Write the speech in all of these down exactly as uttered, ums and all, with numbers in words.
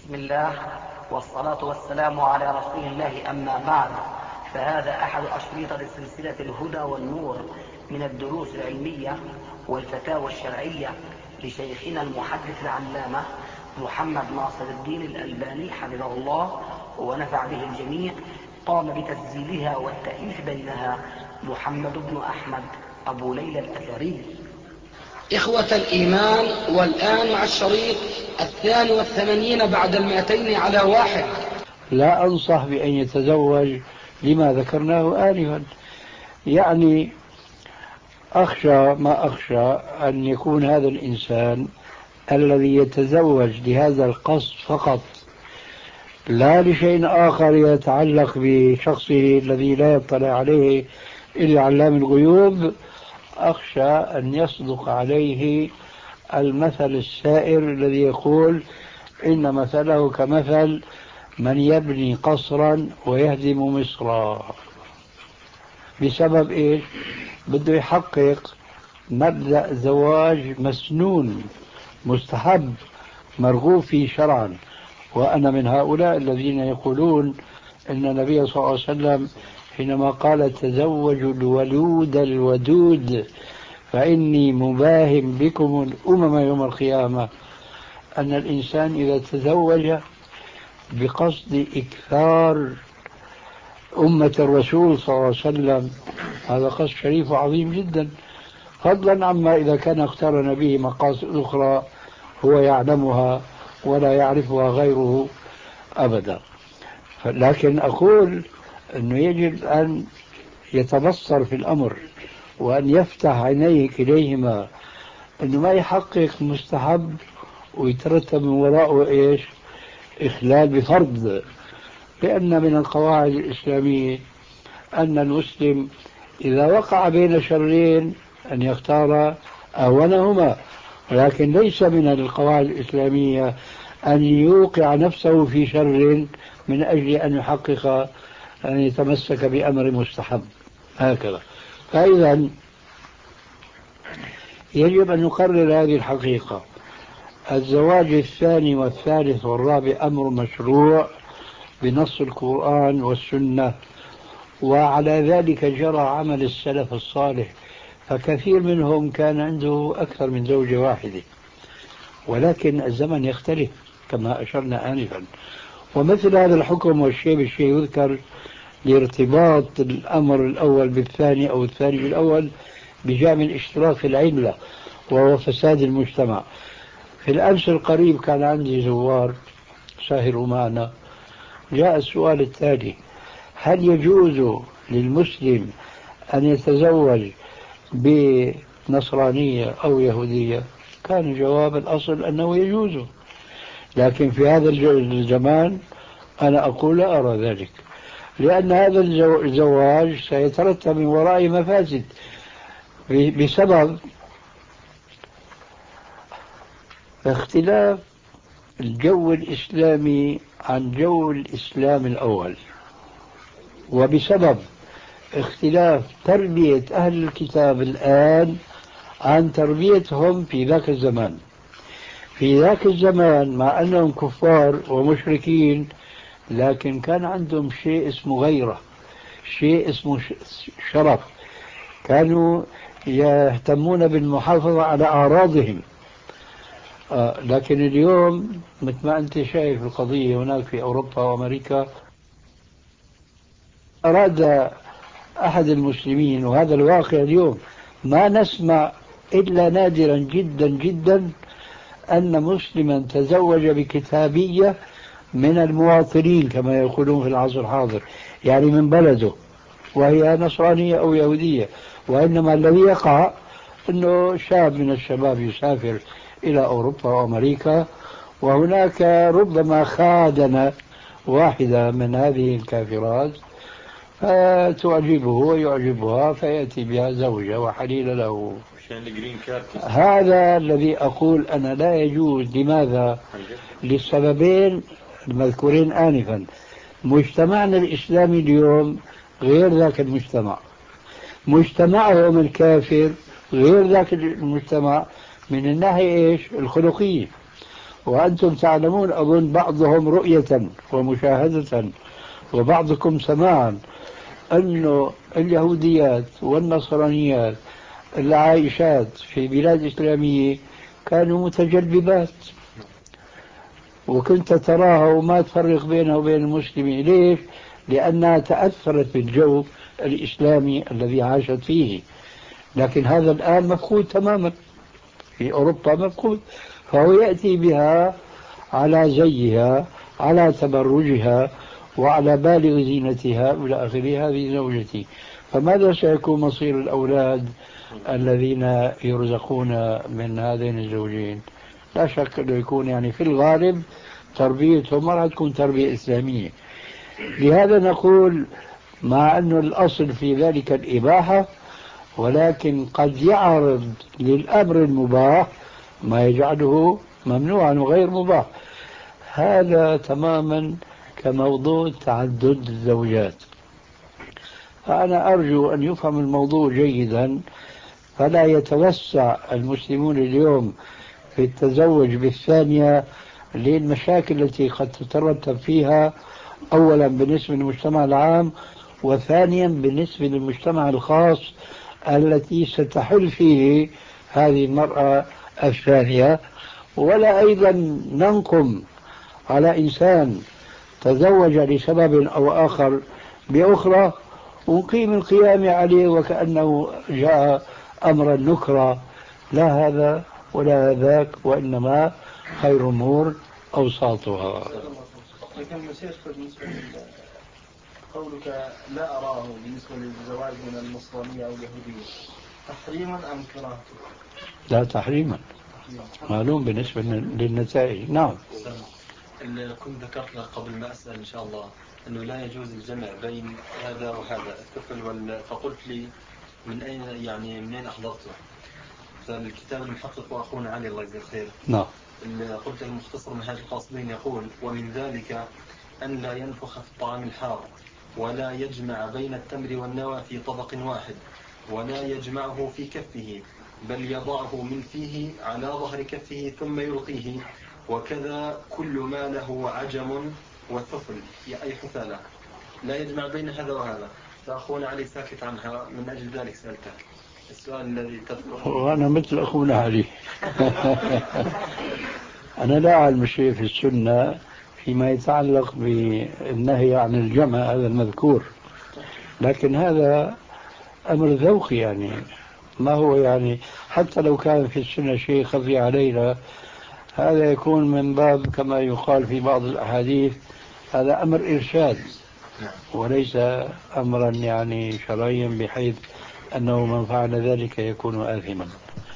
بسم الله والصلاة والسلام على رسول الله، أما بعد، فهذا أحد أشريطة سلسلة الهدى والنور من الدروس العلمية والفتاوى الشرعية لشيخنا المحدث العلامة محمد ناصر الدين الألباني حفظه الله ونفع به الجميع. قام بتسجيلها والتأليف بينها محمد بن أحمد أبو ليلى الأثري. إخوة الإيمان، والآن مع الشريط الثاني والثمانين بعد المائتين على واحد. لا أنصح بأن يتزوج لما ذكرناه آنفا، يعني أخشى ما أخشى أن يكون هذا الإنسان الذي يتزوج لهذا القصد فقط، لا لشيء آخر يتعلق بشخصه الذي لا يطلع عليه إلا علام الغيوب. أخشى أن يصدق عليه المثل السائر الذي يقول إن مثله كمثل من يبني قصرا ويهدم مصرا. بسبب إيش؟ بده يحقق مبدأ زواج مسنون مستحب مرغوب فيه شرعا. وأنا من هؤلاء الذين يقولون إن النبي صلى الله عليه وسلم حينما قال تزوجوا الولود الودود فإني مباهم بكم الأمم يوم القيامة، أن الإنسان إذا تزوج بقصد إكثار أمة الرسول صلى الله عليه وسلم هذا قصد شريف وعظيم جدا، فضلا عما إذا كان اقترن به مقاصد أخرى هو يعلمها ولا يعرفها غيره أبدا. لكن أقول أنه يجب أن يتبصر في الأمر وأن يفتح عينيه كليهما، أنه ما يحقق مستحب ويترتب من وراءه إيش؟ إخلال بفرض. لأن من القواعد الإسلامية أن المسلم إذا وقع بين شرين أن يختار أولهما، ولكن ليس من القواعد الإسلامية أن يوقع نفسه في شر من أجل أن يحقق أن يتمسك بأمر مستحب هكذا. فإذا يجب أن نقرر هذه الحقيقة: الزواج الثاني والثالث والرابع أمر مشروع بنص القرآن والسنة، وعلى ذلك جرى عمل السلف الصالح، فكثير منهم كان عنده أكثر من زوجة واحدة. ولكن الزمن يختلف كما أشرنا آنفا، ومثل هذا الحكم والشيء بالشيء يذكر لارتباط الأمر الأول بالثاني أو الثاني بالأول بجانب الاشتراك في العلة وهو فساد المجتمع. في الأمس القريب كان عندي زوار ساهروا معنا، جاء السؤال التالي: هل يجوز للمسلم أن يتزوج بنصرانية أو يهودية؟ كان جواب الأصل أنه يجوز، لكن في هذا الزمان أنا أقول لا أرى ذلك، لأن هذا الزواج سيترتب من وراء مفاسد بسبب اختلاف الجو الإسلامي عن جو الإسلام الأول، وبسبب اختلاف تربية أهل الكتاب الآن عن تربيتهم في ذاك الزمان. في ذاك الزمان مع أنهم كفار ومشركين لكن كان عندهم شيء اسمه غيرة، شيء اسمه شرف، كانوا يهتمون بالمحافظة على أعراضهم. آه لكن اليوم مثل ما أنت شايف القضية هناك في أوروبا وأمريكا، أراد أحد المسلمين، وهذا الواقع اليوم، ما نسمع إلا نادرا جدا جدا أن مسلما تزوج بكتابية من المواطنين كما يقولون في العصر الحاضر، يعني من بلده، وهي نصرانية أو يهودية. وإنما الذي يقع أنه شاب من الشباب يسافر إلى أوروبا وأمريكا، وهناك ربما خادن واحدة من هذه الكافرات فتعجبه ويعجبها فيأتي بها زوجة وحليل له. هذا الذي أقول أنا لا يجوز. لماذا؟ للسببين المذكورين آنفا. مجتمعنا الإسلامي اليوم غير ذاك المجتمع، مجتمعهم الكافر غير ذاك المجتمع من الناحية إيش؟ الخلقية. وأنتم تعلمون أظن بعضهم رؤية ومشاهدة وبعضكم سماعا أن اليهوديات والنصرانيات العايشات في بلاد إسلامية كانوا متجلبات، وكنت تراها وما تفرق بينها وبين المسلمين. ليش؟ لأنها تأثرت بالجو الإسلامي الذي عاشت فيه. لكن هذا الآن مفقود تماما في أوروبا، مفقود. فهو يأتي بها على زيها، على تبرجها، وعلى بالغ زينتها إلى آخره. هذه زوجتي. فماذا سيكون مصير الأولاد الذين يرزقون من هذين الزوجين؟ لا شك أنه يكون يعني في الغالب تربيتهم ما راح تكون تربية إسلامية. لهذا نقول مع أن الأصل في ذلك الإباحة، ولكن قد يعرض للأمر المباح ما يجعله ممنوعا وغير مباح. هذا تماما كموضوع تعدد الزوجات. فأنا أرجو أن يفهم الموضوع جيدا، فلا يتوسع المسلمون اليوم في التزوج بالثانية للمشاكل التي قد تترتب فيها، أولا بالنسبة للمجتمع العام، وثانيا بالنسبة للمجتمع الخاص التي ستحل فيه هذه المرأة الثانية. ولا أيضا ننقم على إنسان تزوج لسبب أو آخر بأخرى ونقيم القيام عليه وكأنه جاء أمر النكرة. لا هذا ولا ذاك، وإنما خير الأمور أوساطها. لكن المشيخ بالنسبة قولك لا أراه بالنسبة للزواج من النصرانية أو اليهودية تحريما أم كراهة؟ لا تحريما، معلوم بالنسبة للنتائج. نعم. اللي كنت ذكرت لك قبل ما أسأل إن شاء الله أنه لا يجوز الجمع بين هذا وهذا الطفل وال... فقلت لي من أين يعني منين أحضرته؟ فالكتاب المحقق وأخونا علي الله يجزيه خير. نعم. قلت المختصر منهاج القاصدين يقول ومن ذلك أن لا ينفخ في الطعام الحار، ولا يجمع بين التمر والنوى في طبق واحد، ولا يجمعه في كفه، بل يضعه من فيه على ظهر كفه ثم يلقيه، وكذا كل ما له عجم وثفل أي حثالة، لا يجمع بين هذا وهذا. فأخونا علي ساكت عنها، من أجل ذلك سألتك السؤال الذي تذكره. وأنا مثل أخونا علي. أنا لا أعلم شيء في السنة فيما يتعلق بالنهي عن الجمع هذا المذكور، لكن هذا أمر ذوقي يعني، ما هو يعني حتى لو كان في السنة شيء خفي علينا، هذا يكون من باب كما يقال في بعض الأحاديث هذا أمر إرشاد، وليس أمرا يعني شرعيا بحيث أنه من فعل ذلك يكون آثما.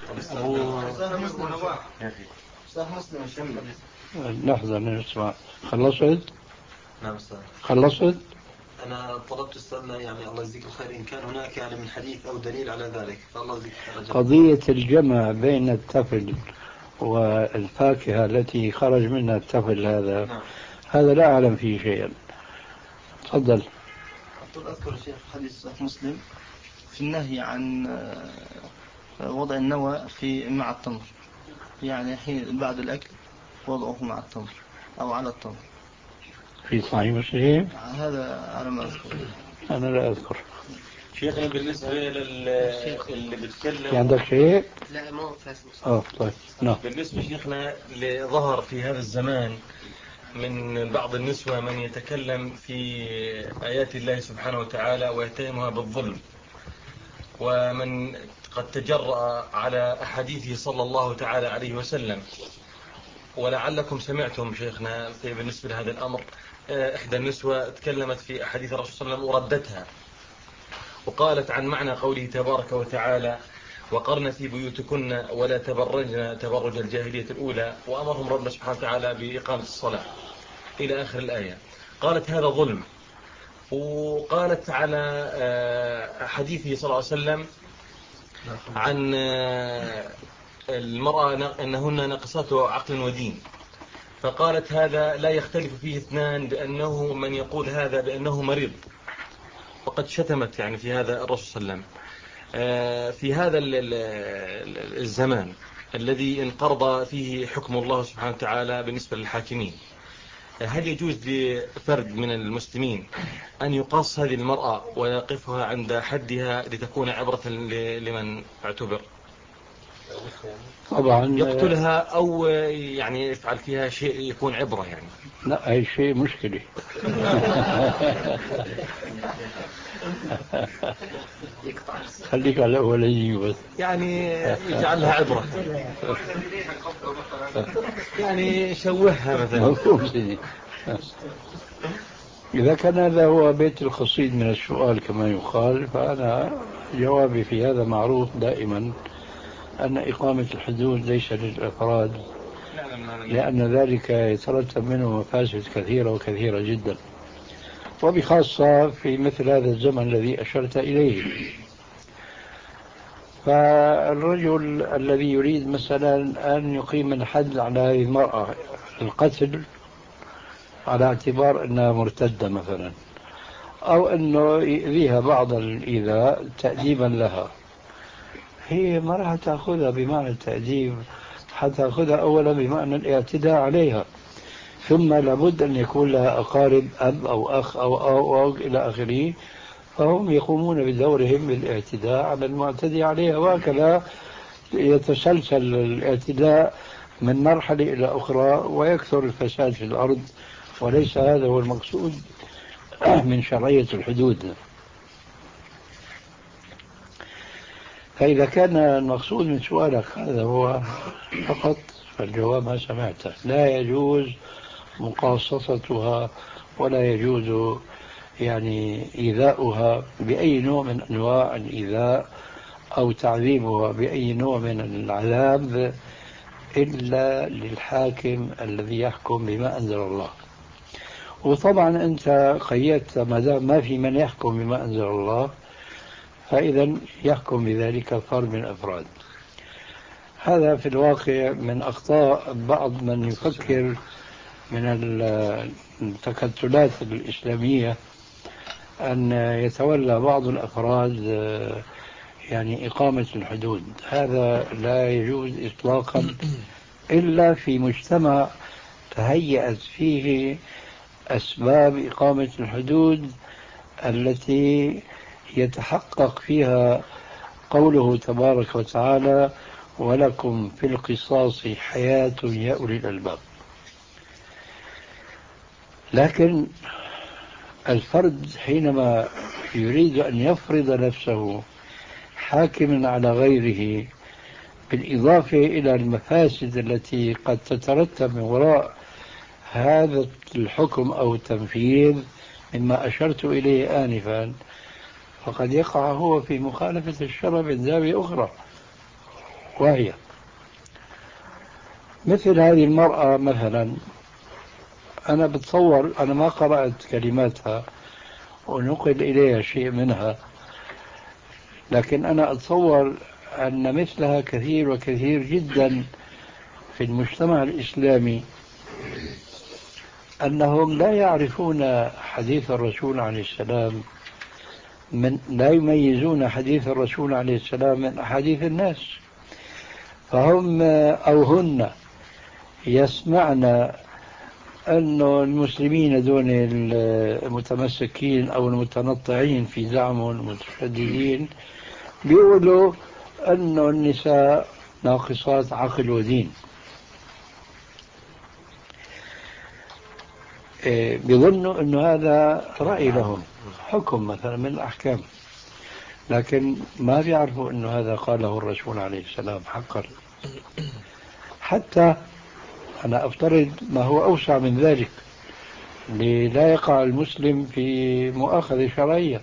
لحظة نسمع. خلصت؟ نعم أستاذ. خلصت؟ أنا طلبت السؤال يعني الله يجزيك الخير إن كان هناك يعني من حديث أو دليل على ذلك، فالله يجزيك الخير. قضية الجمع بين التفل والفاكهة التي خرج منها التفل هذا نعم. هذا لا أعلم فيه شيئا. تفضل. أذكر شيخ حديث مسلم في النهي عن وضع النوى في مع التمر، يعني حين بعد الأكل وضعه مع التمر أو على التمر في صحيح مسلم؟ هذا على ما أذكر. أنا لا أذكر. شيخنا بالنسبة لل اللي بتكلم في عندك شيء؟ لا ما فاس. اه طيب. نعم. بالنسبة شيخنا لظهر في هذا الزمان من بعض النسوة من يتكلم في آيات الله سبحانه وتعالى ويتهمها بالظلم، ومن قد تجرأ على أحاديثه صلى الله تعالى عليه وسلم. ولعلكم سمعتم شيخنا في بالنسبة لهذا الأمر، إحدى النسوة تكلمت في أحاديث الرسول صلى الله عليه وسلم وردتها، وقالت عن معنى قوله تبارك وتعالى وقرن في بيوتكن ولا تبرجن تبرج الجاهلية الأولى، وأمرهم ربنا سبحانه وتعالى بإقامة الصلاة إلى آخر الآية. قالت هذا ظلم. وقالت على حديثه صلى الله عليه وسلم عن المرأة أنهن ناقصات عقل ودين، فقالت هذا لا يختلف فيه اثنان، بأنه من يقول هذا بأنه مريض، وقد شتمت يعني في هذا الرسول صلى الله عليه وسلم في هذا الزمان. الذي انقرض فيه حكم الله سبحانه وتعالى بالنسبة للحاكمين، هل يجوز لفرد من المسلمين أن يقاص هذه المرأة ويقفها عند حدها لتكون عبرة لمن اعتبر؟ طبعا يقتلها أو يعني يفعل فيها شيء يكون عبرة يعني؟ لا، هي شيء مشكلة. خليك على الأولاني بس، يعني يجعلها عبرة، يعني شوهها مثلا. إذا كان هذا هو بيت القصيد من السؤال كما يقال، فأنا جوابي في هذا معروف دائما، أن إقامة الحدود ليس للأفراد، لأن ذلك يترتب منه مفاسد كثيرة وكثيرة جدا، وبخاصة في مثل هذا الزمن الذي أشرت إليه. فالرجل الذي يريد مثلا أن يقيم الحد على هذه المرأة، القتل على اعتبار أنها مرتدة مثلا، أو أنه يؤذيها بعض الإيذاء تأديبا لها، هي ما راح تأخذها بمعنى التأديب، حتأخذها أولا بمعنى الاعتداء عليها، ثم لابد أن يكون لها أقارب، أب أو أخ أو أو, أو, أو إلى آخره، فهم يقومون بدورهم بالاعتداء على المعتدي عليها، وهكذا يتسلسل الاعتداء من مرحلة إلى أخرى ويكثر الفساد في الأرض، وليس هذا هو المقصود من شرعية الحدود. فإذا كان المقصود من سؤالك هذا هو فقط، فالجواب ما سمعته، لا يجوز مقاصصتها، ولا يجوز يعني إيذاؤها بأي نوع من أنواع الإيذاء، أو تعذيبها بأي نوع من العذاب، إلا للحاكم الذي يحكم بما أنزل الله. وطبعا أنت قيدت ما دام ما في من يحكم بما أنزل الله، فإذا يحكم بذلك فرد من الأفراد. هذا في الواقع من أخطاء بعض من يفكر من التكتلات الإسلامية، أن يتولى بعض الأفراد يعني إقامة الحدود. هذا لا يجوز إطلاقا إلا في مجتمع تهيأت فيه أسباب إقامة الحدود التي يتحقق فيها قوله تبارك وتعالى: ولكم في القصاص حياة يا أولي الألباب. لكن الفرد حينما يريد أن يفرض نفسه حاكما على غيره، بالإضافة إلى المفاسد التي قد تترتب من وراء هذا الحكم أو التنفيذ مما أشرت إليه آنفا، فقد يقع هو في مخالفة الشرع من زاوية أخرى، وهي مثل هذه المرأة مثلا. أنا بتصور، أنا ما قرأت كلماتها ونقل إليها شيء منها، لكن أنا أتصور أن مثلها كثير وكثير جدا في المجتمع الإسلامي، أنهم لا يعرفون حديث الرسول عليه السلام، من لا يميزون حديث الرسول عليه السلام من أحاديث الناس، فهم أو هن يسمعن أن المسلمين دون المتمسكين أو المتنطعين في زعمهم المتشددين بيقولوا أن النساء ناقصات عقل ودين، بيظنوا أن هذا رأي لهم، حكم مثلا من الأحكام، لكن ما بيعرفوا أن هذا قاله الرسول عليه السلام حقا. حتى أنا أفترض ما هو أوسع من ذلك، لا يقع المسلم في مؤاخذة شرعية.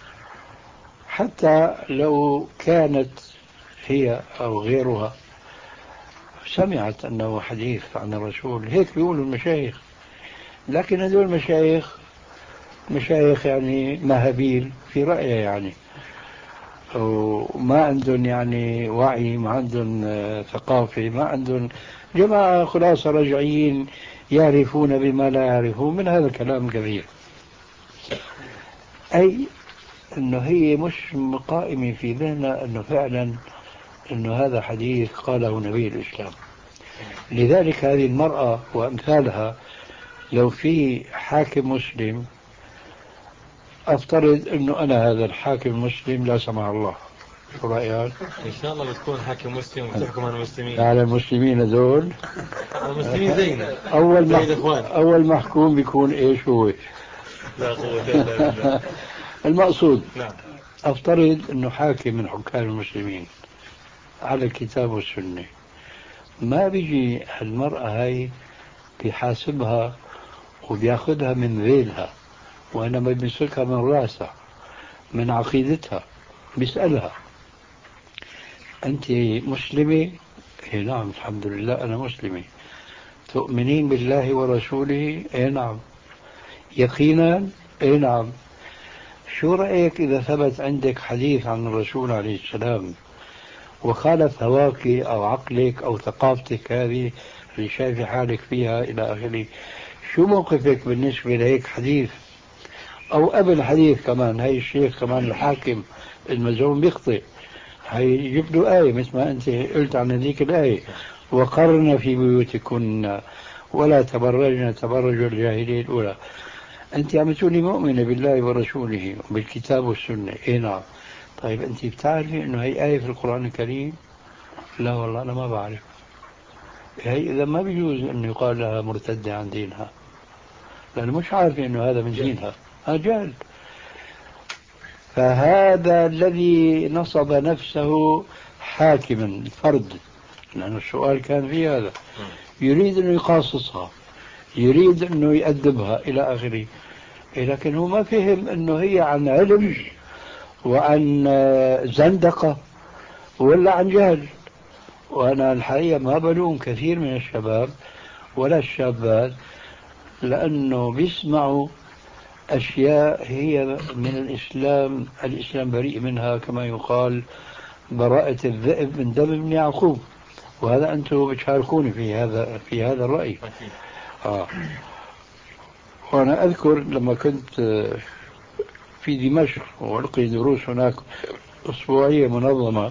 حتى لو كانت هي أو غيرها سمعت أنه حديث عن الرسول، هيك بيقولوا المشايخ، لكن هذول المشايخ مشايخ يعني مهابيل في رأيه، يعني وما عندهم يعني وعي، ما عندهم ثقافة، ما عندهم جماعة خلاصة رجعيين يعرفون بما لا يعرفون من هذا الكلام كثير. أي أنه هي مش قائمة في ذهنها أنه فعلا أنه هذا حديث قاله نبي الإسلام. لذلك هذه المرأة وأمثالها لو في حاكم مسلم، أفترض أنه أنا هذا الحاكم المسلم لا سمح الله، شو رأيك؟ إن شاء الله بتكون حاكم مسلم وتحكم على المسلمين. على المسلمين هذول المسلمين زينا. أول زي ما الإخوان. أول محكوم بيكون إيش هو؟ لا قوة إلا بالله. المقصود نعم. أفترض أنه حاكم من حكام المسلمين على الكتاب والسنة، ما بيجي المرأة هاي بيحاسبها وبياخدها من ذيلها، وإنما بيمسكها من راسها من عقيدتها، بيسألها أنت مسلمة؟ إيه نعم الحمد لله أنا مسلمة. تؤمنين بالله ورسوله؟ إيه نعم. يقينا؟ إيه نعم. شو رأيك إذا ثبت عندك حديث عن الرسول عليه السلام وخالف هواك أو عقلك أو ثقافتك هذه اللي شايف حالك فيها إلى آخره، شو موقفك بالنسبة لهيك حديث؟ أو قبل حديث كمان، هاي الشيخ كمان الحاكم المزعوم بيخطئ، هاي يجيب له آية مثل ما أنت قلت عن هذيك الآية: وقرن في بيوتكن ولا تبرجن تبرج الجاهلية الأولى. أنت عم تقولي مؤمنة بالله ورسوله وبالكتاب والسنة. إيه نعم. طيب أنت بتعرفي أنه هي آية في القرآن الكريم؟ لا والله أنا ما بعرف. هي إذا ما بيجوز أن يقال لها مرتدة عن دينها، لأنه مش عارفة أنه هذا من دينها، هذا جهل. فهذا الذي نصب نفسه حاكما فرد، لأن السؤال كان في هذا، يريد أنه يقاصصها، يريد أنه يأدبها إلى آخره، لكن هو ما فهم أنه هي عن علم وعن زندقة ولا عن جهل. وأنا الحقيقة ما بلوم كثير من الشباب ولا الشابات، لأنه بيسمعوا أشياء هي من الإسلام، الإسلام بريء منها، كما يقال براءة الذئب من دم ابن يعقوب، وهذا أنتم بتشاركوني في هذا في هذا الرأي. آه. وأنا أذكر لما كنت في دمشق وألقي دروس هناك أسبوعية منظمة،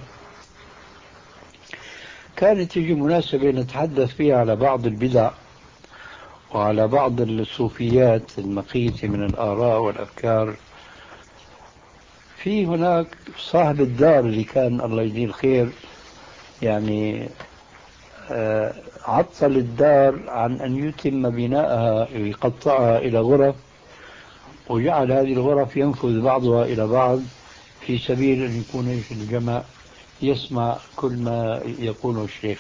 كانت تجي مناسبة نتحدث فيها على بعض البدع وعلى بعض الصوفيات المقيتة من الآراء والأفكار. في هناك صاحب الدار اللي كان الله يجزيه الخير يعني آه عطل الدار عن أن يتم بناءها ويقطعها إلى غرف، وجعل هذه الغرف ينفذ بعضها إلى بعض في سبيل أن يكون الجمع يسمع كل ما يقوله الشيخ.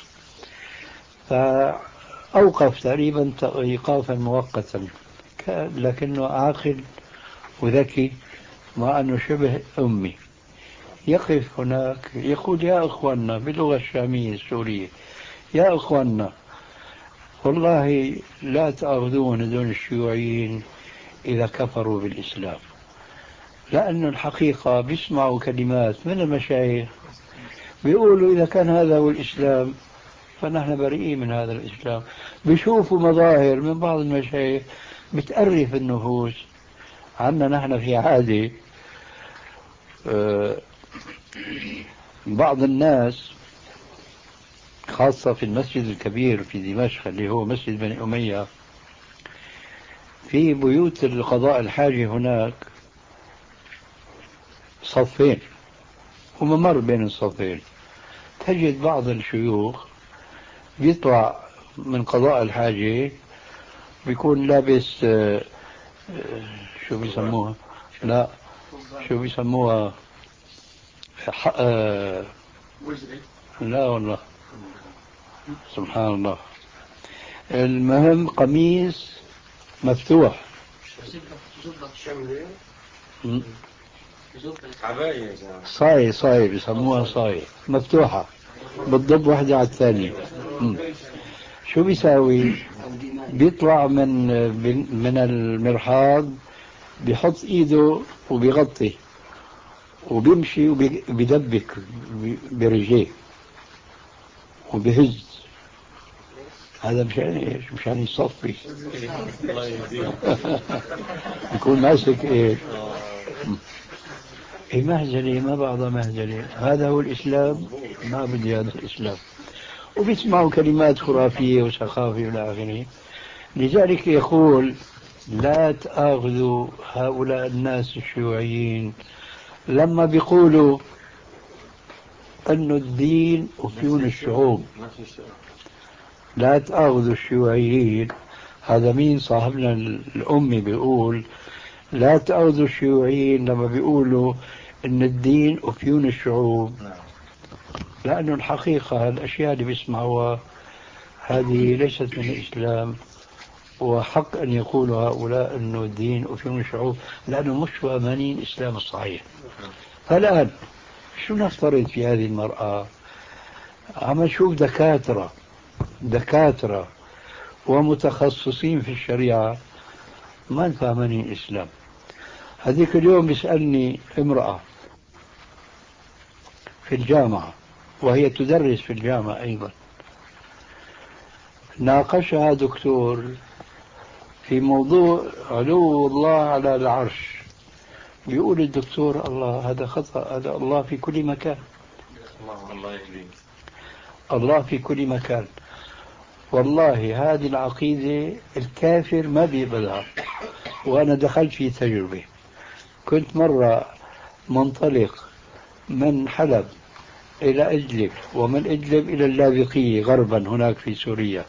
فأوقف تقريبا إيقافا مؤقتا، لكنه عاقل وذكي مع أنه شبه أمي. يقف هناك يقول: يا أخواننا، باللغة الشامية السورية: يا أخواننا، والله لا تأخذون دون الشيوعيين إذا كفروا بالإسلام، لأن الحقيقة بيسمعوا كلمات من المشايخ بيقولوا إذا كان هذا هو الإسلام فنحن بريئين من هذا الإسلام. بيشوفوا مظاهر من بعض المشايخ بتأرف النفوس. عنا نحن في عادة بعض الناس خاصة في المسجد الكبير في دمشق اللي هو مسجد بني أمية، في بيوت القضاء الحاجة هناك صفين وممر بين الصفين، تجد بعض الشيوخ بيطلع من قضاء الحاجة بيكون لابس آه شو بيسموها لا شو بيسموها آه لا والله سبحان الله، المهم قميص مفتوح، صاي صاي بيسموها صاي مفتوحة بتضب واحدة على الثانية. شو بيساوي؟ بيطلع من من المرحاض، بيحط ايده وبيغطي وبيمشي وبيدبك برجليه وبيهز. هذا مشان ايش؟ مشان يصفي. يكون ماسك ايش؟ إيه مهزلة ما بعضها مهزلة، هذا هو الإسلام، ما بدي هذا الإسلام. وبيسمعوا كلمات خرافية وسخافية إلى آخره. لذلك يقول لا تأخذوا هؤلاء الناس الشيوعيين لما بيقولوا أن الدين أفيون الشعوب، لا تأخذوا الشيوعيين. هذا مين صاحبنا الأمي بيقول لا تأخذوا الشيوعيين لما بيقولوا أن الدين أفيون الشعوب، لأنه الحقيقة الأشياء اللي بيسمعوها هذه ليست من الإسلام، وحق أن يقولوا هؤلاء أنه الدين أفيون الشعوب لأنه مش فاهمين الإسلام الصحيح. فالآن شو نفترض في هذه المرأة؟ عم نشوف دكاترة دكاترة ومتخصصين في الشريعة ما فاهمين الإسلام. هذيك اليوم بيسألني امرأة في الجامعة وهي تدرس في الجامعة أيضا، ناقشها دكتور في موضوع علو الله على العرش. بيقول الدكتور الله هذا خطأ، هذا الله في كل مكان، الله في كل مكان. والله هذه العقيدة الكافر ما بيقبلها. وأنا دخلت في تجربة، كنت مرة منطلق من حلب إلى إدلب ومن إدلب إلى اللاذقية غربا هناك في سوريا،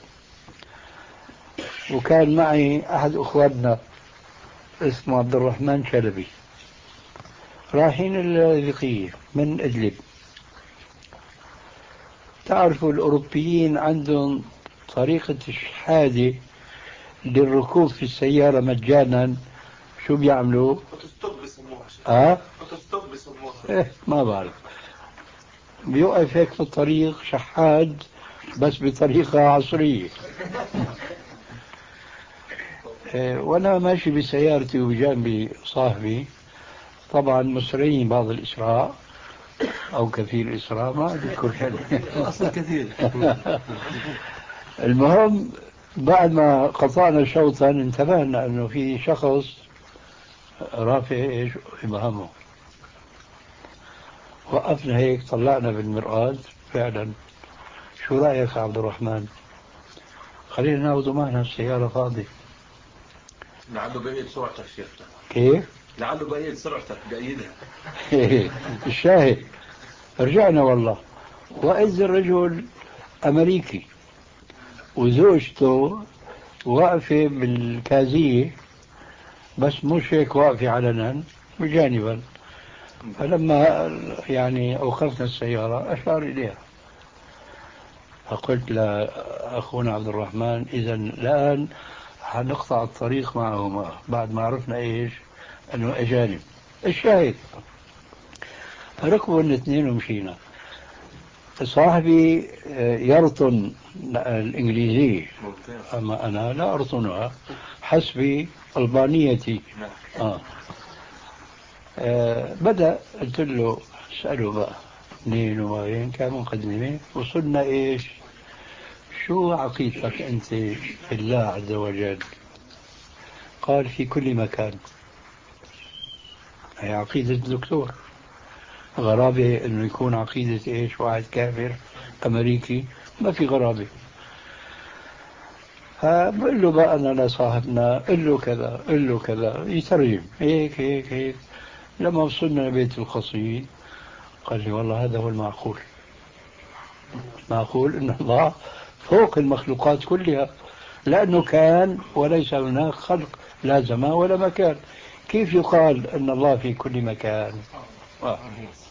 وكان معي أحد أخواننا اسمه عبد الرحمن شلبي، رايحين اللاذقية من إدلب. تعرفوا الأوروبيين عندهم طريقة الشحادة للركوب في السيارة مجانا. شو بيعملوا؟ ها؟ إيه ما بعرف، بيوقف هيك في الطريق شحاد بس بطريقة عصرية. إيه وأنا ماشي بسيارتي وبجانبي صاحبي، طبعا مسرعين بعض الإسراع أو كثير الإسراع ما أذكر شيء أصلا كثير. المهم بعد ما قطعنا شوطا انتبهنا أنه في شخص رافع إيش إبهامه. وقفنا هيك طلعنا بالمرآة فعلا. شو رأيك يا عبد الرحمن؟ خلينا ناخذ معنا السيارة فاضية. لعله بقيت سرعتك شيخ. كيف؟ لعله بقيت سرعتك بأيدها. الشاهد رجعنا والله، وإذ الرجل أمريكي وزوجته واقفة بالكازية بس مش هيك واقفة علنا بجانبا. فلما يعني أوقفنا السيارة أشار إليها، فقلت لأخونا عبد الرحمن إذا الآن حنقطع الطريق معهما بعد ما عرفنا إيش أنه أجانب. الشاهد ركبوا الاثنين ومشينا. صاحبي يرطن الإنجليزية أما أنا لا أرطنها حسب ألبانيتي. آه. آه بدأ قلت له اسأله بقى منين وين كان مقدمة. وصلنا إيش؟ شو عقيدتك أنت في الله عز وجل؟ قال في كل مكان. هي عقيدة الدكتور. غرابة انه يكون عقيدة ايش واحد كافر امريكي؟ ما في غرابة. فبقول له بقى انا لصاحبنا قل له كذا قل له كذا يترجم هيك هيك هيك. لما وصلنا لبيت القصيد قال لي والله هذا هو المعقول. معقول ان الله فوق المخلوقات كلها، لانه كان وليس هناك خلق لا زمان ولا مكان. كيف يقال ان الله في كل مكان؟ آه.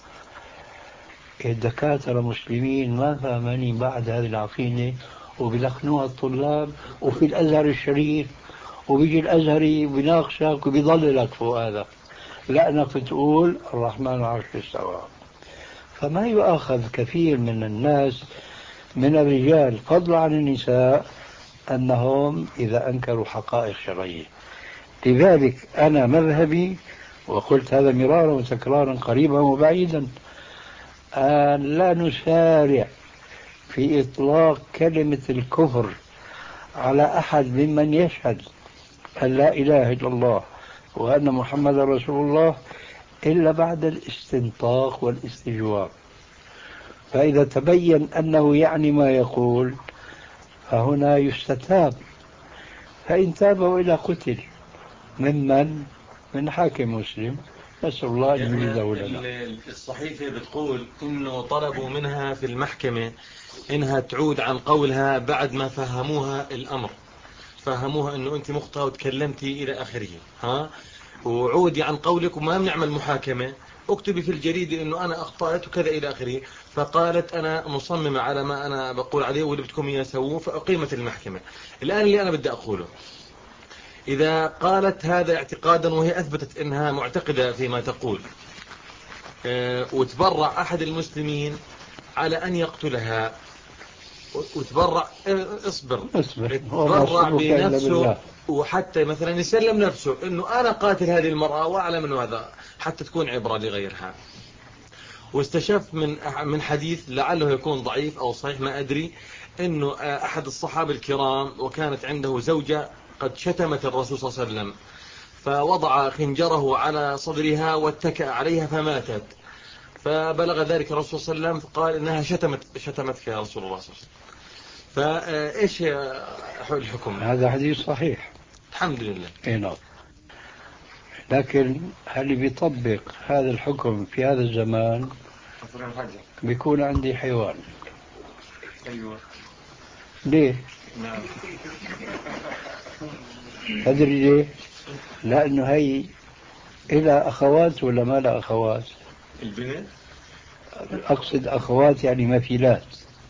الدكاترة المسلمين ما فاهمين بعد هذه العقيدة وبيلقنوها الطلاب، وفي الأزهر الشريف وبيجي الأزهري بيناقشك وبيضللك فوق هذا لأنك تقول الرحمن على العرش استوى. فما يؤاخذ كثير من الناس من الرجال فضلا عن النساء أنهم إذا أنكروا حقائق شرعية. لذلك أنا مذهبي، وقلت هذا مرارا وتكرارا قريبا وبعيدا، أن لا نسارع في إطلاق كلمة الكفر على أحد ممن يشهد أن لا إله إلا الله وأن محمد رسول الله إلا بعد الاستنطاق والاستجواب. فإذا تبين أنه يعني ما يقول فهنا يستتاب، فإن تاب وإلى قتل. ممن؟ من حاكم مسلم، نسأل الله أن يجيزه لنا. الصحيفة بتقول إنه طلبوا منها في المحكمة إنها تعود عن قولها بعد ما فهموها الأمر، فهموها إنه أنت مخطئة وتكلمتي إلى آخره، ها، وعودي عن قولك وما بنعمل محاكمة، اكتبي في الجريدة إنه أنا أخطأت وكذا إلى آخره. فقالت أنا مصممة على ما أنا بقول عليه واللي بدكم إياه سووه، فأقيمت المحكمة. الآن اللي أنا بدي أقوله، إذا قالت هذا اعتقادا وهي أثبتت أنها معتقدة فيما تقول، اه وتبرع أحد المسلمين على أن يقتلها، وتبرع اه اصبر اصبر تبرع بنفسه، وحتى مثلا يسلم نفسه أنه أنا قاتل هذه المرأة وأعلم أنه هذا، حتى تكون عبرة لغيرها. واستشف من من حديث لعله يكون ضعيف أو صحيح ما أدري، أنه أحد الصحابة الكرام وكانت عنده زوجة قد شتمت الرسول صلى الله عليه وسلم، فوضع خنجره على صدرها واتكأ عليها فماتت. فبلغ ذلك الرسول صلى الله عليه وسلم فقال إنها شتمت شتمتك يا رسول الله صلى الله عليه وسلم. فإيش الحكم؟ هذا حديث صحيح الحمد لله. إيه نعم. لكن هل بيطبق هذا الحكم في هذا الزمان؟ بيكون عندي حيوان. أيوة. ليه؟ نعم. تدري ليه؟ لأنه هي إلى أخوات ولا ما لا أخوات؟ البنت؟ أقصد أخوات يعني مثيلات.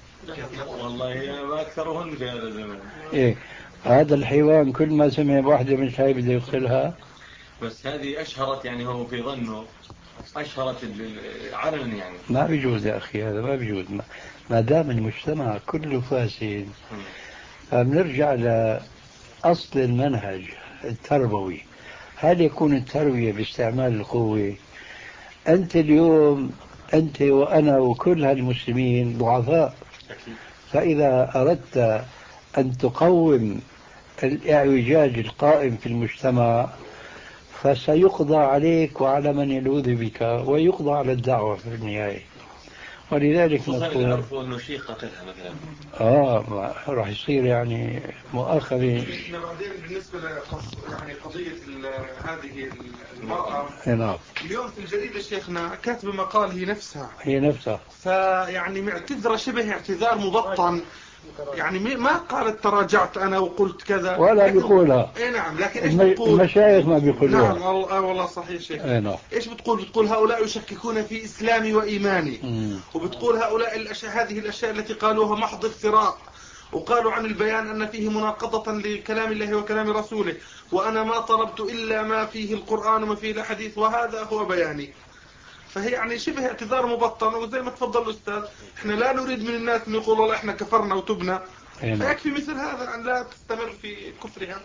والله ما أكثرهن في هذا الزمان. إيه، هذا الحيوان كل ما سمع بواحدة من هاي بده يقتلها. بس هذه أشهرت، يعني هو في ظنه أشهرت علنا يعني. ما بيجوز يا أخي، هذا ما بيجوز. ما دام المجتمع كله فاسد، فبنرجع لأصل المنهج التربوي. هل يكون التربية باستعمال القوة؟ أنت اليوم أنت وأنا وكل هالمسلمين ضعفاء، فإذا أردت أن تقوم الإعوجاج القائم في المجتمع فسيقضى عليك وعلى من يلوذ بك، ويقضى على الدعوة في النهاية. ولذلك نقول يعرفوا انه شيء قتلها مثلا، اه راح يصير يعني مؤاخذة. احنا بعدين بالنسبه لقص يعني قضيه هذه المراه، نعم، اليوم في الجريده شيخنا كاتبه مقال هي نفسها هي نفسها فيعني معتذره شبه اعتذار مبطن، يعني ما قالت تراجعت انا وقلت كذا ولا بيقولها. اي نعم، لكن ايش الم... بتقول؟ المشايخ ما بيقولوها. نعم والله والله صحيح شيخ. نعم. ايش بتقول؟ بتقول هؤلاء يشككون في اسلامي وايماني. مم. وبتقول هؤلاء الاشياء هذه الاشياء التي قالوها محض افتراء، وقالوا عن البيان ان فيه مناقضة لكلام الله وكلام رسوله، وانا ما طلبت الا ما فيه القرآن وما فيه الحديث وهذا هو بياني. فهي يعني شبه اعتذار مبطن، وزي ما تفضل الأستاذ احنا لا نريد من الناس أن يقولوا والله احنا كفرنا وتبنا، فيكفي مثل هذا أن لا تستمر في كفرها.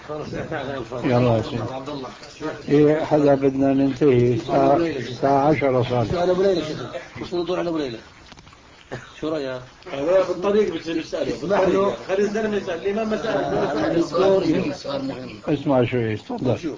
يلا عبد الله إيه حدا بدنا ننتهي الساعة الساعة عشرة صار. سؤال أبو ليلى شيخ، وش ندور على أبو ليلى؟ شو رأيك؟ هذا بالطريق بتسأله بالطريق، خلي الزلمة يسأل الإمام مسألة. اسمع شوي تفضل.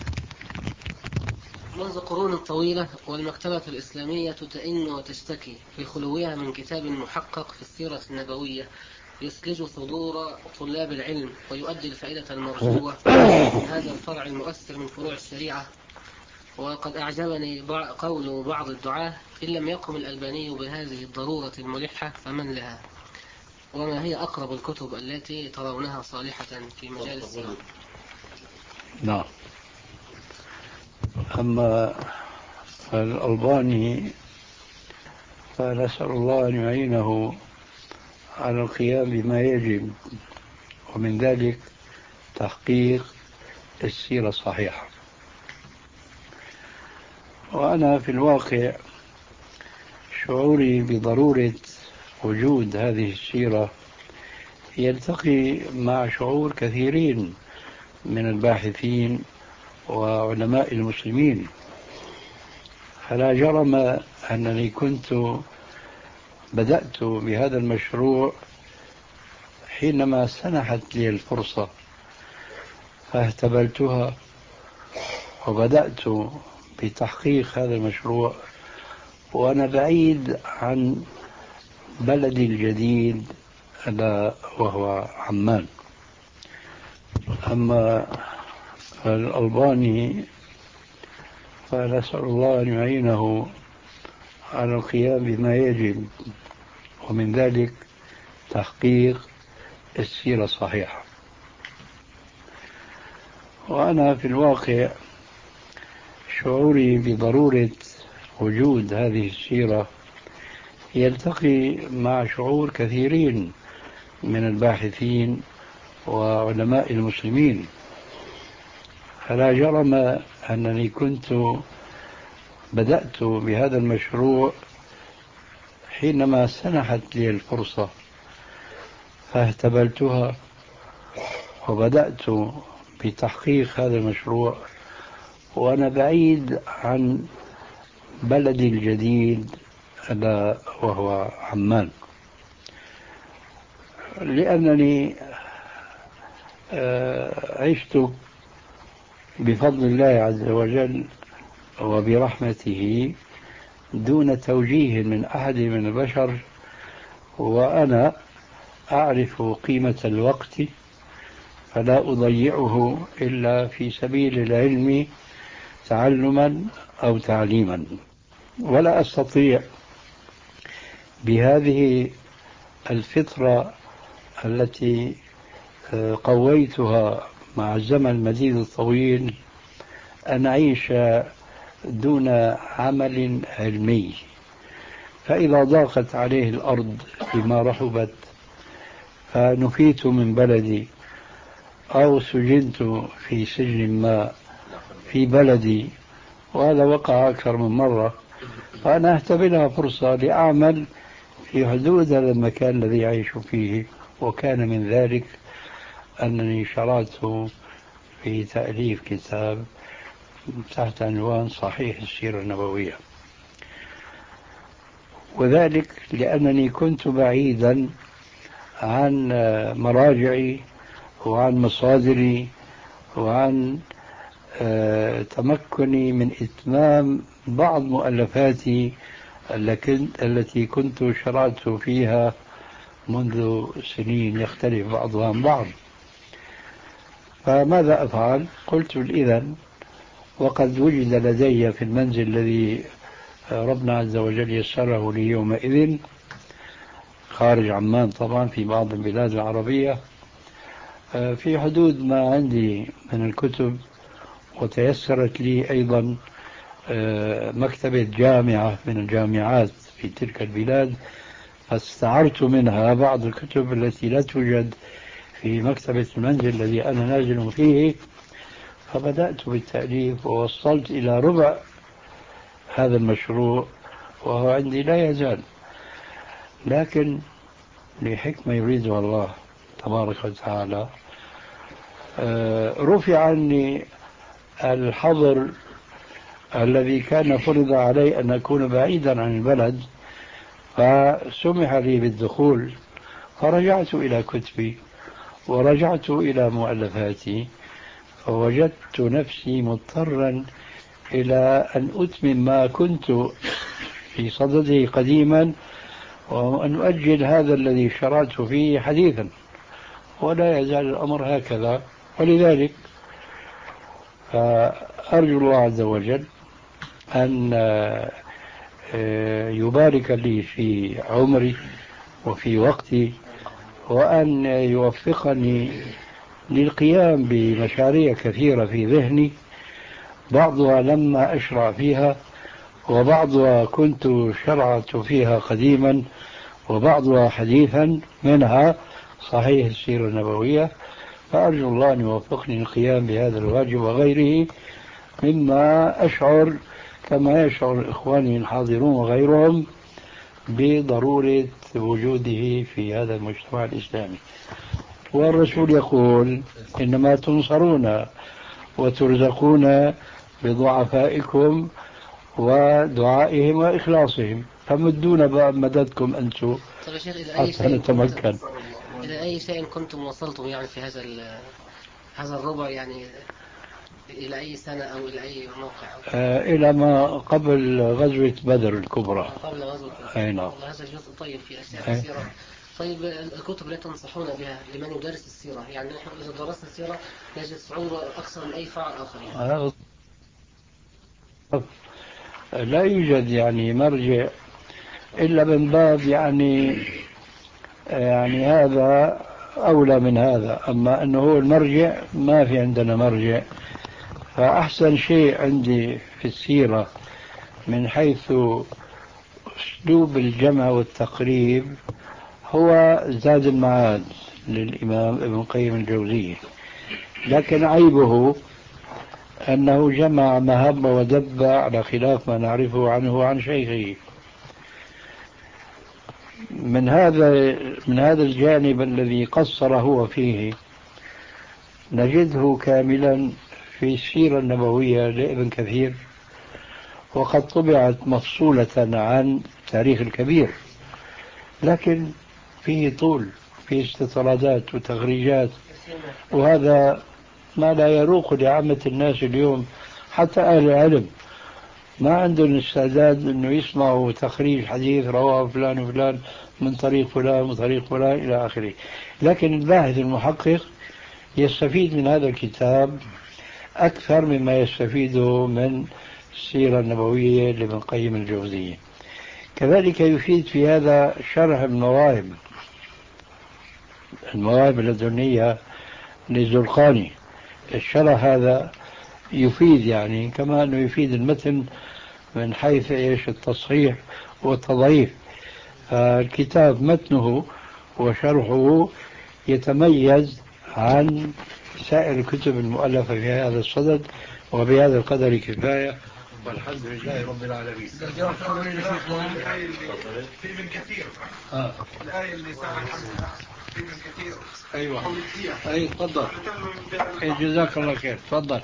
منذ قرون طويلة والمكتبة الإسلامية تئن وتشتكي في خلوها من كتاب محقق في السيرة النبوية يسلج صدور طلاب العلم ويؤدي الفائدة المرجوة في هذا الفرع المؤثر من فروع الشريعة. وقد أعجبني قول بعض الدعاة: إن لم يقم الألباني بهذه الضرورة الملحة فمن لها؟ وما هي أقرب الكتب التي ترونها صالحة في مجال السيرة؟ نعم. أما الألباني فنسأل الله أن يعينه على القيام بما يجب، ومن ذلك تحقيق السيرة الصحيحة. وأنا في الواقع شعوري بضرورة وجود هذه السيرة يلتقي مع شعور كثيرين من الباحثين وعلماء المسلمين، فلا جرم أنني كنت بدأت بهذا المشروع حينما سنحت لي الفرصة، فاهتبلتها وبدأت بتحقيق هذا المشروع وأنا بعيد عن بلدي الجديد ألا وهو عمان. أما الألباني فنسأل الله أن يعينه على القيام بما يجب، ومن ذلك تحقيق السيرة الصحيحة. وأنا في الواقع شعوري بضرورة وجود هذه السيرة يلتقي مع شعور كثيرين من الباحثين وعلماء المسلمين، فلا جرم أنني كنت بدأت بهذا المشروع حينما سنحت لي الفرصة فاهتبلتها وبدأت بتحقيق هذا المشروع وأنا بعيد عن بلدي الجديد ألا وهو عمان، لأنني عشت بفضل الله عز وجل وبرحمته دون توجيه من أحد من البشر، وأنا أعرف قيمة الوقت فلا أضيعه إلا في سبيل العلم تعلما أو تعليما، ولا أستطيع بهذه الفطرة التي قويتها مع الزمن المديد الطويل أن أعيش دون عمل علمي. فإذا ضاقت عليه الأرض بما رحبت فنفيت من بلدي أو سجنت في سجن ما في بلدي، وهذا وقع أكثر من مرة، فأنا أهتبلها فرصة لأعمل في حدود هذا المكان الذي أعيش فيه. وكان من ذلك أنني شرعت في تأليف كتاب تحت عنوان صحيح السيرة النبوية، وذلك لأنني كنت بعيدا عن مراجعي وعن مصادري وعن تمكني من إتمام بعض مؤلفاتي التي كنت شرعت فيها منذ سنين يختلف بعضها عن بعض. فماذا أفعل؟ قلت إذن وقد وجد لدي في المنزل الذي ربنا عز وجل يسره لي يومئذ خارج عمان طبعا في بعض البلاد العربية في حدود ما عندي من الكتب، وتيسرت لي أيضا مكتبة جامعة من الجامعات في تلك البلاد، فاستعرت منها بعض الكتب التي لا توجد في مكتبة المنزل الذي أنا نازل فيه، فبدأت بالتأليف ووصلت إلى ربع هذا المشروع وهو عندي لا يزال، لكن لحكمة يريدها الله تبارك وتعالى رفع عني الحظر الذي كان فرض علي أن أكون بعيدا عن البلد، فسمح لي بالدخول، فرجعت إلى كتبي ورجعت إلى مؤلفاتي، فوجدت نفسي مضطرا إلى أن أتمم ما كنت في صدده قديما وأن أؤجل هذا الذي شرعت فيه حديثا، ولا يزال الأمر هكذا. ولذلك أرجو الله عز وجل أن يبارك لي في عمري وفي وقتي، وأن يوفقني للقيام بمشاريع كثيرة في ذهني، بعضها لما أشرع فيها وبعضها كنت شرعت فيها قديما وبعضها حديثا، منها صحيح السيرة النبوية. فأرجو الله أن يوفقني للقيام بهذا الواجب وغيره مما أشعر كما يشعر إخواني الحاضرون وغيرهم بضرورة وجوده في هذا المجتمع الإسلامي. والرسول يقول إنما تنصرون وترزقون بضعفائكم ودعائهم وإخلاصهم، فمدون بقى مددكم أنتم حتى نتمكن. إلى أي شيء كنتم وصلتم يعني في هذا هذا الربع يعني إلى أي سنة أو إلى أي موقع؟ آه إلى ما قبل غزوة بدر الكبرى. قبل غزوة بدر. أي نعم. والله هذا جزء طيب في أشياء السيرة. طيب الكتب التي تنصحون بها لمن يدرس السيرة، يعني نحن إذا درسنا السيرة نجد صعوبة أكثر من أي فعل آخر. آه لا يوجد يعني مرجع إلا من باب يعني يعني هذا أولى من هذا، أما أنه هو المرجع ما في عندنا مرجع. فأحسن شيء عندي في السيرة من حيث أسلوب الجمع والتقريب هو زاد المعاد للإمام ابن قيم الجوزية، لكن عيبه أنه جمع ما هب ودب على خلاف ما نعرفه عنه وعن شيخه. من هذا من هذا الجانب الذي قصر هو فيه نجده كاملا في السيرة النبوية لابن كثير، وقد طبعت مفصولة عن تاريخ الكبير، لكن فيه طول، فيه استطرادات وتخريجات، وهذا ما لا يروق لعامة الناس اليوم. حتى أهل العلم ما عندهم استعداد أنه يسمعوا تخريج حديث رواه فلان وفلان من طريق فلان وطريق فلان إلى آخره. لكن الباحث المحقق يستفيد من هذا الكتاب أكثر مما يستفيده من السيرة النبوية لابن قيم الجوزية. كذلك يفيد في هذا شرح المواهب المواهب اللدنية للزرقاني. الشرح هذا يفيد يعني كما أنه يفيد المتن من حيث إيش التصحيح والتضعيف. فالكتاب متنه وشرحه يتميز عن سائر الكتب المؤلفة في هذا الصدد، وبهذا القدر كفاية، والحمد لله رب العالمين. في ابن كثير آه. الآية اللي سأل في ابن كثير. أيوة أي تفضل. جزاك الله خير. تفضل.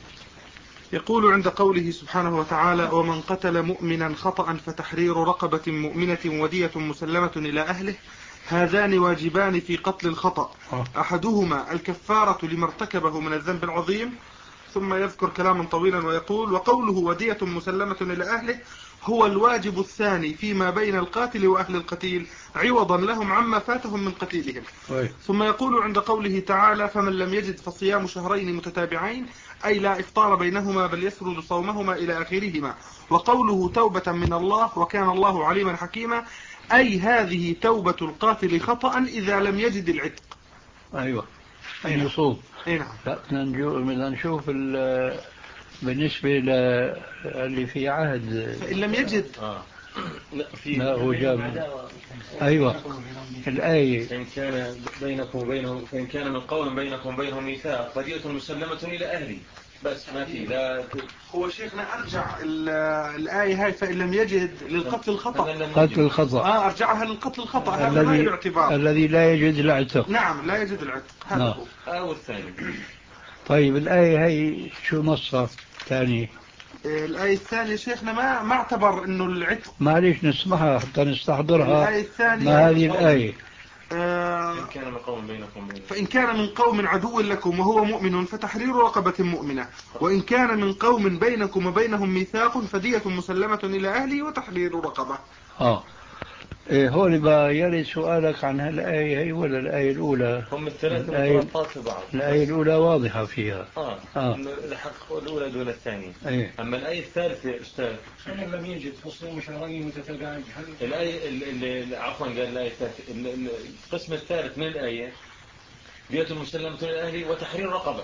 يقول عند قوله سبحانه وتعالى: ومن قتل مؤمنا خطأ فتحرير رقبة مؤمنة ودية مسلمة إلى أهله، هذان واجبان في قتل الخطأ، أحدهما الكفارة لما ارتكبه من الذنب العظيم. ثم يذكر كلاما طويلا ويقول: وقوله ودية مسلمة إلى أهله هو الواجب الثاني فيما بين القاتل وأهل القتيل عوضا لهم عما فاتهم من قتيلهم. ثم يقول عند قوله تعالى: فمن لم يجد فصيام شهرين متتابعين، أي لا إفطار بينهما بل يسرد صومهما إلى آخرهما. وقوله توبة من الله وكان الله عليما حكيما، أي هذه توبة القاتل خطأ إذا لم يجد العتق. أيوة أي نصوص. نعم. بدنا نشوف بالنسبة للي في عهد فإن لم يجد آه. ما هو جاب. أيوة الآية: فإن كان بينكم وبينهم فإن كان من قوم بينكم وبينهم ميثاق فدية مسلمة إلى أهله. بس ما في لا. هو شيخنا أرجع الآية هاي فإن لم يجد للقتل الخطأ. قتل الخطأ. آه أرجعها للقتل الخطأ. هذا ما الاعتبار. الذي لا يجد العتق. نعم لا يجد العتق. هذا نعم. هو. أو الثاني. طيب الآية هاي شو نصها ثاني؟ الآية الثانية شيخنا ما ما اعتبر إنه العتق. معليش نسمعها حتى نستحضرها. الآية الثانية ما هذه الآية؟ آه فإن كان من قوم بينكم فإن كان من قوم عدو لكم وهو مؤمن فتحرير رقبة مؤمنة، وإن كان من قوم بينكم وبينهم ميثاق فدية مسلمة إلى أهله وتحرير رقبة. آه إيه هون بقى يلي سؤالك عن هالآية هي ولا الآية الأولى؟ هم الثلاثة مرتبطات في بعض. الآية الأولى واضحة فيها. آه. آه. الحق الأولى دون الثانية. أيه. أما الآية الثالثة أستاذ فمن لم يجد فصيام شهرين متتابعين. الآية اللي عفوا قال الآية الثالثة القسم الثالث من الآية دية مسلمة إلى أهله وتحرير رقبة.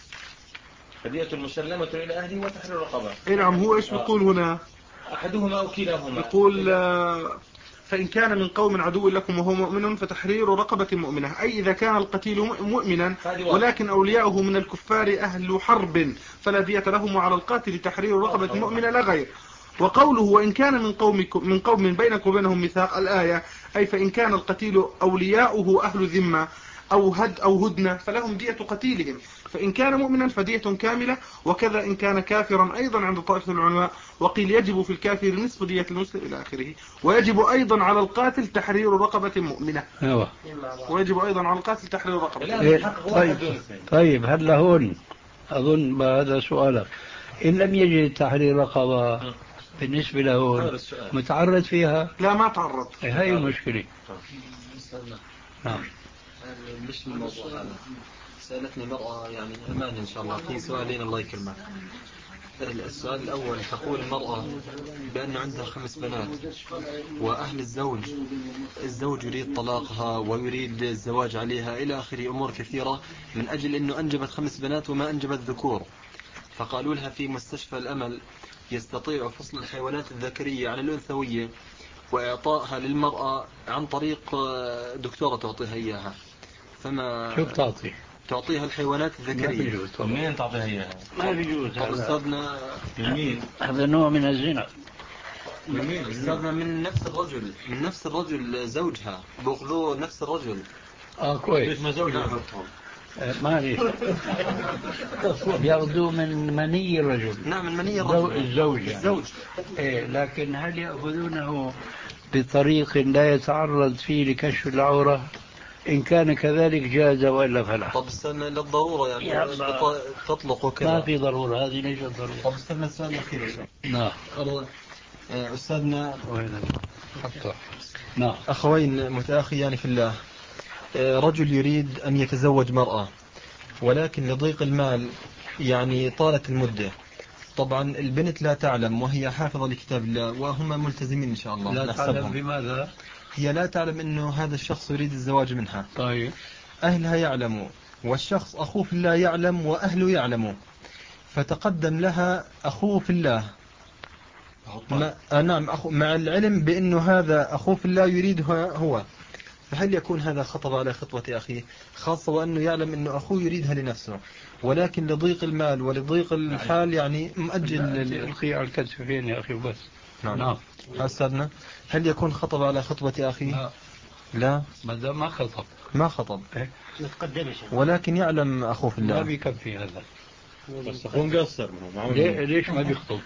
فدية مسلمة إلى أهله وتحرير رقبة. إيه نعم. هو إيش بيقول هنا؟ أحدهما أو كلاهما. يقول فإن كان من قوم عدو لكم وهو مؤمن فتحرير رقبة مؤمنة، أي إذا كان القتيل مؤمنا ولكن أولياؤه من الكفار أهل حرب فلا دية لهم، وعلى القاتل تحرير رقبة مؤمنة لا غير. وقوله وإن كان من قوم من قوم بينكم وبينهم ميثاق، الآية أي فإن كان القتيل أولياؤه أهل ذمة أو هد أو هدنة فلهم دية قتيلهم، فإن كان مؤمنا فدية كاملة، وكذا إن كان كافرا أيضا عند طائفة العلماء. وقيل يجب في الكافر نصف دية المسلم إلى آخره. ويجب أيضا على القاتل تحرير رقبة مؤمنة. أيوة. ويجب أيضا على القاتل تحرير رقبة. إيه طيب طيب هلا هون أظن هذا سؤالك. إن لم يجد تحرير رقبة بالنسبة له متعرض فيها؟ لا ما تعرض. هاي المشكلة. نعم. مش من الموضوع هذا. سألتني مرأة يعني أمان إن شاء الله في سؤالين الله يكرمك. السؤال الأول تقول المرأة بأن عندها خمس بنات وأهل الزوج الزوج يريد طلاقها ويريد الزواج عليها إلى آخر أمور كثيرة من أجل أنه أنجبت خمس بنات وما أنجبت ذكور. فقالوا لها في مستشفى الأمل يستطيع فصل الحيوانات الذكرية عن الأنثوية وإعطائها للمرأة عن طريق دكتورة تعطيها إياها. فما شو تعطي؟ تعطيها الحيوانات الذكرية. منين تعطيها إياها؟ ما بيجوز. طب أستاذنا يمين هذا نوع من الزنا. يمين أستاذنا من نفس الرجل من نفس الرجل زوجها بأخذوه نفس الرجل. آه كويس. ليش ما زوجها؟ ما ليش. بياخذوه من مني الرجل. نعم من مني الرجل. الزوج يعني. الزوج. إيه لكن هل يأخذونه بطريق لا يتعرض فيه لكشف العورة؟ إن كان كذلك جاز وإلا فلا. طب استنى للضرورة يعني تطلق وكذا. ما في ضرورة. هذه ليش ضرورة. طب استنى السؤال الأخير. نعم. أستاذنا نعم. أخوين متأخيان في الله. رجل يريد أن يتزوج مرأة ولكن لضيق المال يعني طالت المدة. طبعا البنت لا تعلم وهي حافظة لكتاب الله وهم ملتزمين إن شاء الله. لا تعلم بماذا؟ هي لا تعلم أنه هذا الشخص يريد الزواج منها. طيب. أهلها يعلموا والشخص أخوه في الله يعلم وأهله يعلموا. فتقدم لها أخوه في الله ما... آه نعم أخو... مع العلم بأنه هذا أخوه في الله يريدها هو. فهل يكون هذا خطب على خطوة أخيه خاصة وأنه يعلم أنه أخوه يريدها لنفسه ولكن لضيق المال ولضيق الحال يعني مؤجل الخي على الكتف فين يا أخي بس. نعم. نعم. أستاذنا هل يكون خطب على خطوة أخيه؟ لا. لا ما دام ما خطب. ما خطب. إيه؟ ولكن يعلم أخوه في الله. ما بيكفي هذا. بس أخوه مقصر. ليه ليش ما بيخطب؟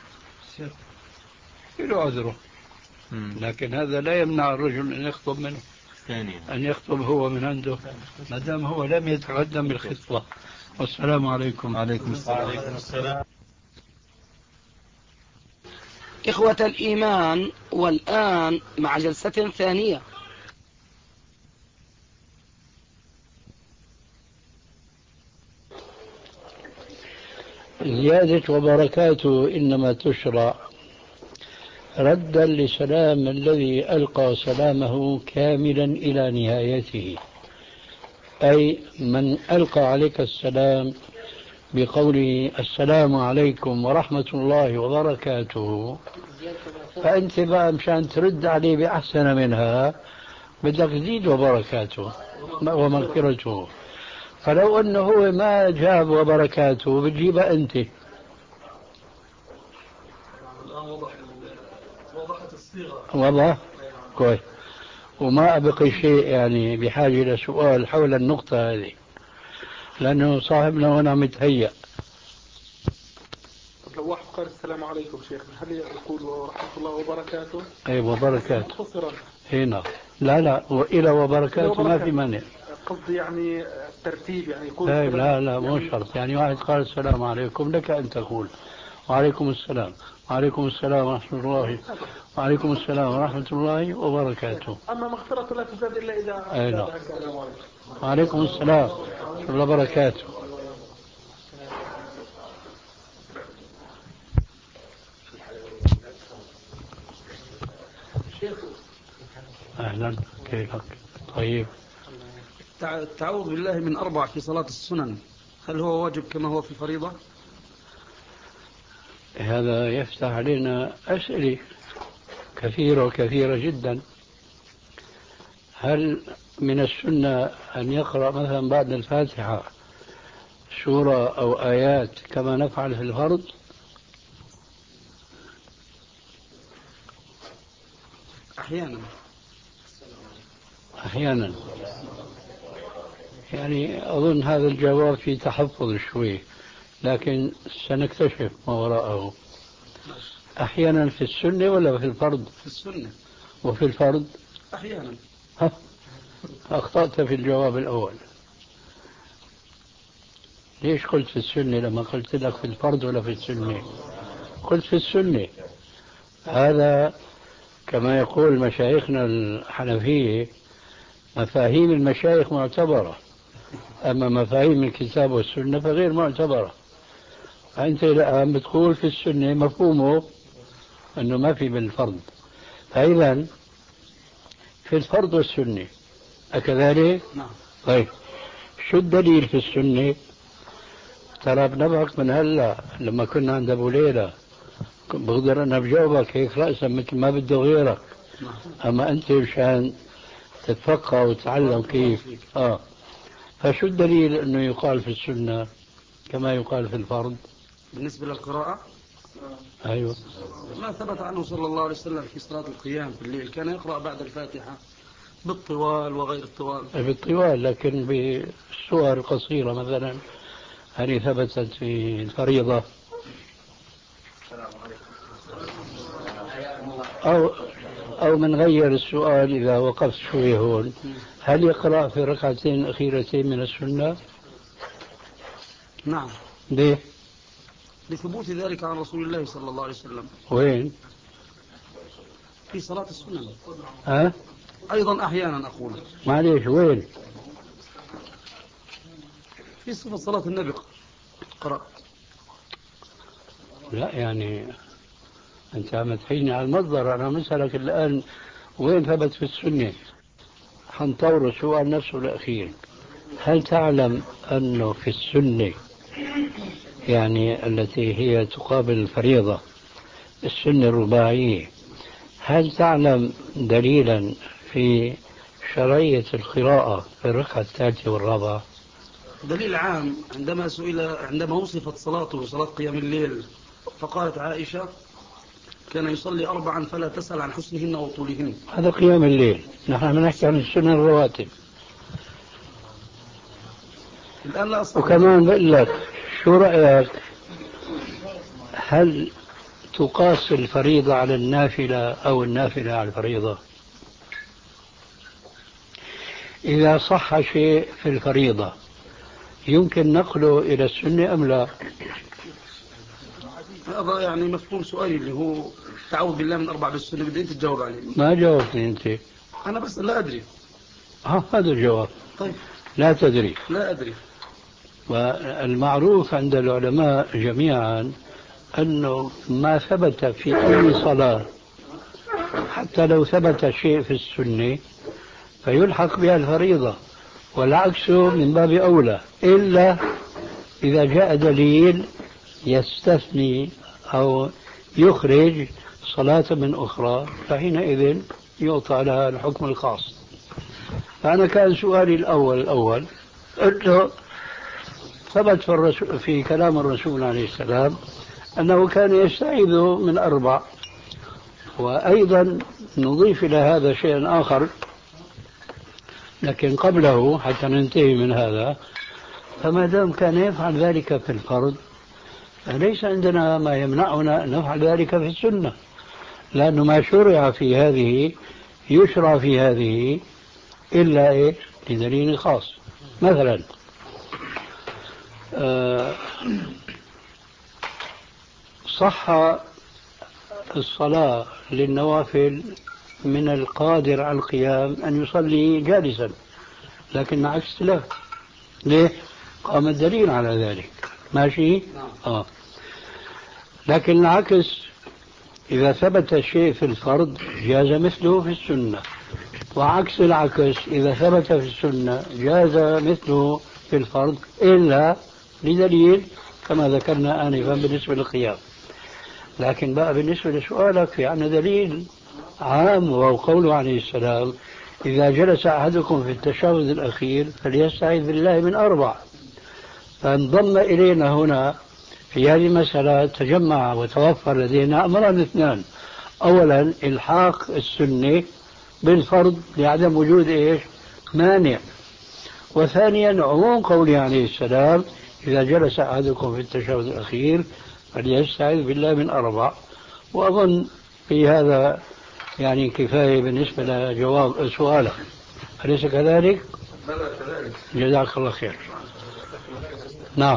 له عذره. لكن هذا لا يمنع الرجل أن يخطب منه. ثانيا أن يخطب هو من عنده ما دام هو لم يتقدم بالخطبة. والسلام عليكم. عليكم السلام. وعليكم السلام. إخوة الإيمان، والآن مع جلسة ثانية. زيادة وبركاته إنما تشرع ردا لسلام الذي ألقى سلامه كاملا إلى نهايته، أي من ألقى عليك السلام بقوله السلام عليكم ورحمة الله وبركاته، فأنت بقى مشان ترد عليه بأحسن منها بدك تزيد وبركاته ومغفرته. فلو أنه هو ما جاب وبركاته بتجيبها أنت. وضحت الصيغة. وضح كويس. وما أبقي شيء يعني بحاجة إلى سؤال حول النقطة هذه لأنه صاحبنا هنا متهيأ. لو واحد قال السلام عليكم شيخنا هل يقول ورحمة الله وبركاته؟ أي وبركاته مختصرا هنا. لا لا وإلى وبركاته ما في مانع. قصدي يعني الترتيب يعني يقول لا لا لا مو شرط. يعني واحد قال السلام عليكم لك أن تقول وعليكم السلام وعليكم السلام ورحمة الله وعليكم السلام ورحمة الله وبركاته. أما مغفرة لا تزاد إلا إذا أي نعم. وعليكم السلام ورحمة الله وبركاته. أهلا كيفك؟ طيب. التعوذ بالله من أربع في صلاة السنن هل هو واجب كما هو في الفريضة؟ هذا يفتح علينا أسئلة كثيرة وكثيرة جدا. هل من السنة أن يقرأ مثلا بعد الفاتحة سورة أو آيات كما نفعل في الفرض؟ أحيانا أحيانا. يعني أظن هذا الجواب في تحفظ شوي لكن سنكتشف ما وراءه. أحيانا في السنة ولا في الفرض؟ في السنة. وفي الفرض؟ أحيانا. أخطأت في الجواب الأول ليش قلت في السنة لما قلت لك في الفرض ولا في السنة؟ قلت في السنة. هذا كما يقول مشايخنا الحنفية مفاهيم المشايخ معتبرة، أما مفاهيم الكتاب والسنة فغير معتبرة. أنت الآن بتقول في السنة مفهومه أنه ما في بالفرض، فإذا في الفرض والسنة أكذلك؟ نعم. طيب شو الدليل في السنة؟ ترى بنبهك من هلا لما كنا عند أبو ليلى بقدر أنا بجاوبك هيك رأسا مثل ما بده غيرك. نعم. أما أنت مشان تتفقه وتتعلم كيف. آه فشو الدليل أنه يقال في السنة كما يقال في الفرض؟ بالنسبة للقراءة أيوة، ما ثبت عنه صلى الله عليه وسلم في صلاة القيام في الليل كان يقرأ بعد الفاتحة بالطوال وغير الطوال. بالطوال، لكن بالسور القصيرة مثلا هل ثبتت في الفريضة؟ أو أو من غير السؤال إذا وقفت شوي هون، هل يقرأ في الركعتين الأخيرتين من السنة؟ نعم. ليه؟ لثبوت ذلك عن رسول الله صلى الله عليه وسلم. وين؟ في صلاة السنة. ها؟ أيضا أحيانا أقول. معليش وين؟ في صفة صلاة النبي قرأت. لا يعني أنت عم تحيني على المصدر، أنا مسألك الآن وين ثبت في السنة؟ حنطور السؤال نفسه الأخير. هل تعلم أنه في السنة يعني التي هي تقابل الفريضة السنة الرباعية، هل تعلم دليلا في شرعية القراءة في الركعة الثالثة والرابعة؟ دليل عام عندما سئل عندما وصفت صلاته صلاة قيام الليل فقالت عائشة كان يصلي أربعا فلا تسأل عن حسنهن وطولهن. هذا قيام الليل، نحن بنحكي عن السنة الرواتب. الآن لا أصح. وكمان بقول لك شو رأيك، هل تقاس الفريضة على النافلة أو النافلة على الفريضة؟ إذا صح شيء في الفريضة يمكن نقله إلى السنة أم لا؟ هذا يعني مفهوم سؤالي اللي هو تعوذ بالله من أربع بالسنة، بدي أنت تجاوب عليه. ما جاوبتني أنت. أنا بس لا أدري. ها هذا الجواب. طيب. لا تدري. لا أدري. والمعروف عند العلماء جميعا أنه ما ثبت في أي صلاة حتى لو ثبت شيء في السنة فيلحق بها الفريضة، والعكس من باب أولى، إلا إذا جاء دليل يستثني أو يخرج صلاة من أخرى فحينئذ يعطى لها الحكم الخاص. فأنا كان سؤالي الأول الأول أنه ثبت في, الرسول في كلام الرسول عليه السلام أنه كان يستعيذ من أربع، وأيضا نضيف إلى هذا شيئا آخر لكن قبله حتى ننتهي من هذا. فما دام كان يفعل ذلك في الفرض فليس عندنا ما يمنعنا أن نفعل ذلك في السنة، لأنه ما شرع في هذه يشرع في هذه إلا إيه؟ لدليل خاص. مثلا أه صح الصلاة للنوافل من القادر على القيام أن يصلي جالسا، لكن عكس له. ليه؟ قام الدليل على ذلك. ماشي؟ آه. لكن العكس إذا ثبت شيء في الفرض جاز مثله في السنة، وعكس العكس إذا ثبت في السنة جاز مثله في الفرض إلا لدليل كما ذكرنا آنفا بالنسبة للقيام. لكن بقى بالنسبة لسؤالك في عنا دليل عام وهو قوله عليه السلام إذا جلس أحدكم في التشهد الأخير فليستعيذ بالله من أربع. فانضم إلينا هنا في هذه المسألة تجمع وتوفر لدينا أمران اثنان: أولا إلحاق السنة بالفرض لعدم وجود إيش؟ مانع. وثانيا عموم قوله عليه السلام إذا جلس أحدكم في التشهد الأخير فليستعيذ بالله من أربع. وأظن في هذا يعني كفاية بالنسبة لجواب سؤالك، أليس كذلك؟ بلى كذلك. جزاك الله خير. نعم.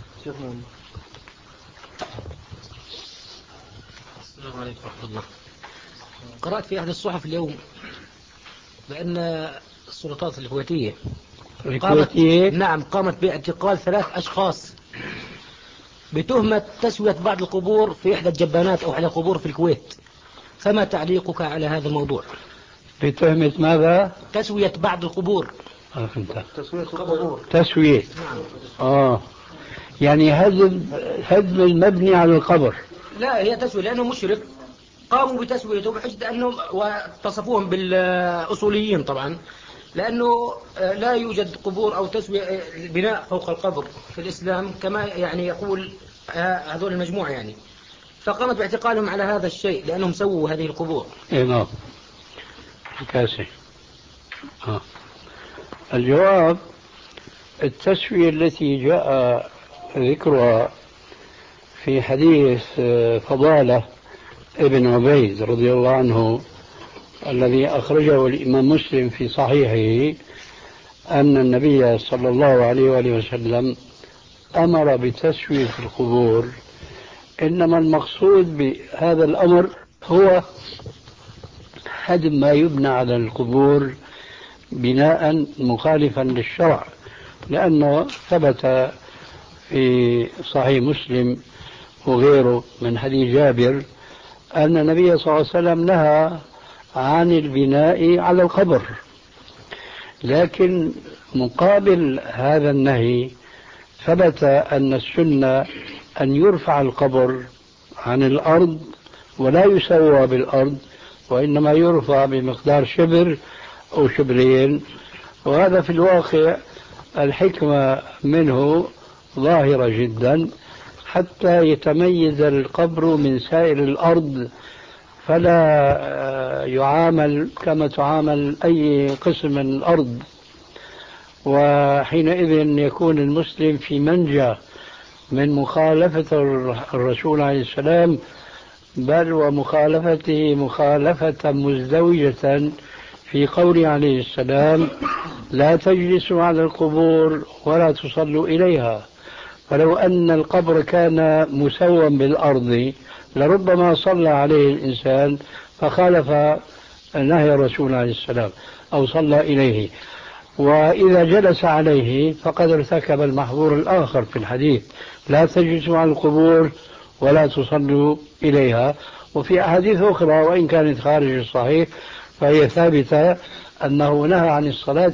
السلام عليكم ورحمة الله. قرأت في أحد الصحف اليوم بأن السلطات الكويتية قامت نعم قامت باعتقال ثلاث أشخاص بتهمة تسوية بعض القبور في إحدى الجبانات أو إحدى القبور في الكويت، فما تعليقك على هذا الموضوع؟ بتهمة ماذا؟ تسوية بعض القبور. آه تسوية القبور. تسوية. نعم. آه يعني هدم هدم المبني على القبر. لا هي تسوية لأنه مشرك قاموا بتسويته بحجة أنهم وتصفوهم بالأصوليين طبعا لأنه لا يوجد قبور أو تسوية بناء فوق القبر في الإسلام كما يعني يقول هذول المجموعة يعني، فقامت باعتقالهم على هذا الشيء لأنهم سووا هذه القبور. إيه نعم. كاسي. آه. الجواب التسوية التي جاء ذكرها في حديث فضالة ابن عبيد رضي الله عنه الذي أخرجه الإمام مسلم في صحيحه أن النبي صلى الله عليه وآله وسلم أمر بتسوية القبور، إنما المقصود بهذا الأمر هو هدم ما يبنى على القبور بناء مخالفا للشرع، لأنه ثبت في صحيح مسلم وغيره من حديث جابر أن النبي صلى الله عليه وسلم نهى عن البناء على القبر، لكن مقابل هذا النهي ثبت أن السنة أن يرفع القبر عن الأرض ولا يسوى بالأرض، وإنما يرفع بمقدار شبر أو شبرين، وهذا في الواقع الحكمة منه ظاهرة جدا حتى يتميز القبر من سائر الأرض فلا يعامل كما تعامل أي قسم من الأرض، وحينئذ يكون المسلم في منجى من مخالفة الرسول عليه السلام، بل ومخالفته مخالفة مزدوجة في قوله عليه السلام لا تجلسوا على القبور ولا تصلوا إليها. فلو أن القبر كان مسوى بالأرض لربما صلى عليه الإنسان فخالف نهي الرسول عليه السلام أو صلى إليه، وإذا جلس عليه فقد ارتكب المحظور الآخر في الحديث لا تجلسوا على القبور ولا تصلوا إليها. وفي أحاديث أخرى وإن كانت خارج الصحيح فهي ثابتة أنه نهى عن الصلاة.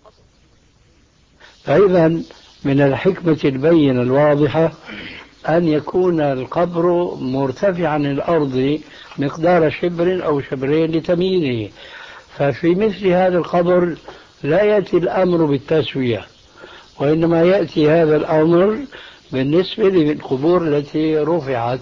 فإذا من الحكمة البينة الواضحة أن يكون القبر مرتفعا عن الأرض مقدار شبر أو شبرين لتمييزه، ففي مثل هذا القبر لا يأتي الأمر بالتسوية، وإنما يأتي هذا الأمر بالنسبة للقبور التي رفعت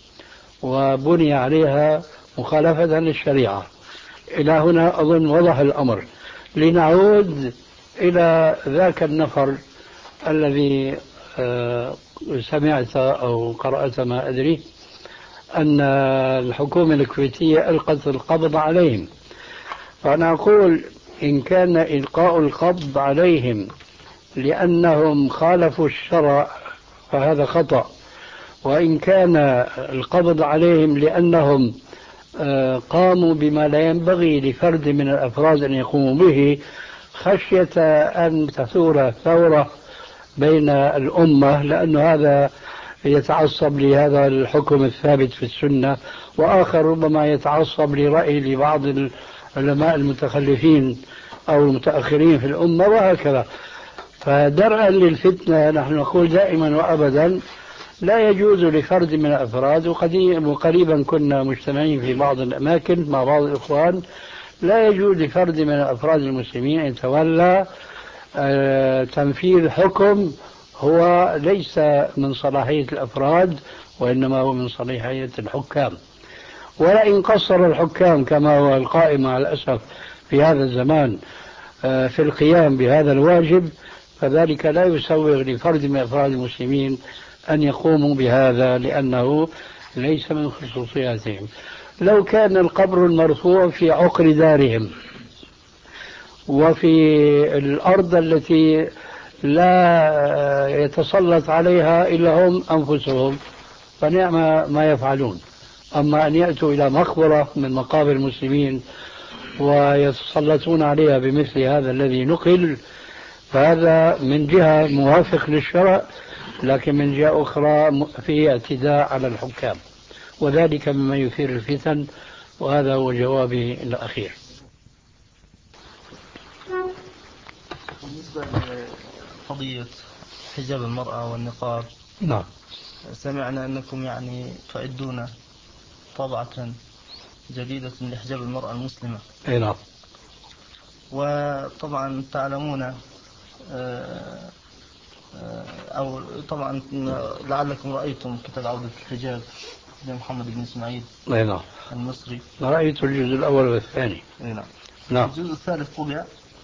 وبني عليها مخالفة للشريعة. إلى هنا أظن وضح الأمر. لنعود إلى ذاك النفر الذي سمعت أو قرأت ما أدري أن الحكومة الكويتية ألقت القبض عليهم، فأنا أقول إن كان إلقاء القبض عليهم لأنهم خالفوا الشرع فهذا خطأ، وإن كان القبض عليهم لأنهم قاموا بما لا ينبغي لفرد من الأفراد أن يقوموا به خشية أن تثور ثورة بين الأمة، لأن هذا يتعصب لهذا الحكم الثابت في السنة، وآخر ربما يتعصب لرأي لبعض العلماء المتخلفين أو المتأخرين في الأمة وهكذا. فدرءا للفتنة نحن نقول دائما وأبدا لا يجوز لفرد من الأفراد، وقريبا كنا مجتمعين في بعض الأماكن مع بعض الإخوان، لا يجوز لفرد من الأفراد المسلمين أن يتولى تنفيذ حكم هو ليس من صلاحية الأفراد وإنما هو من صلاحية الحكام. ولئن قصر الحكام كما هو القائم مع الأسف في هذا الزمان في القيام بهذا الواجب فذلك لا يسوغ لفرد من أفراد المسلمين أن يقوموا بهذا لأنه ليس من خصوصياتهم. لو كان القبر المرفوع في عقر دارهم وفي الأرض التي لا يتسلط عليها إلا هم أنفسهم، فنعم ما يفعلون. أما أن يأتوا إلى مقبرة من مقابر المسلمين ويتسلطون عليها بمثل هذا الذي نقل، فهذا من جهة موافق للشرع، لكن من جهة أخرى فيه اعتداء على الحكام، وذلك مما يثير الفتن. وهذا هو جوابي الأخير. بالنسبة لقضية حجاب المرأة والنقاب، نعم، سمعنا أنكم يعني تعدون طبعة جديدة لحجاب المرأة المسلمة. أي نعم. وطبعا تعلمون أو طبعا لعلكم رأيتم كتاب عودة الحجاب لمحمد بن إسماعيل أي نعم المصري. رأيت الجزء الأول والثاني. أي نعم. نعم. الجزء الثالث طبع،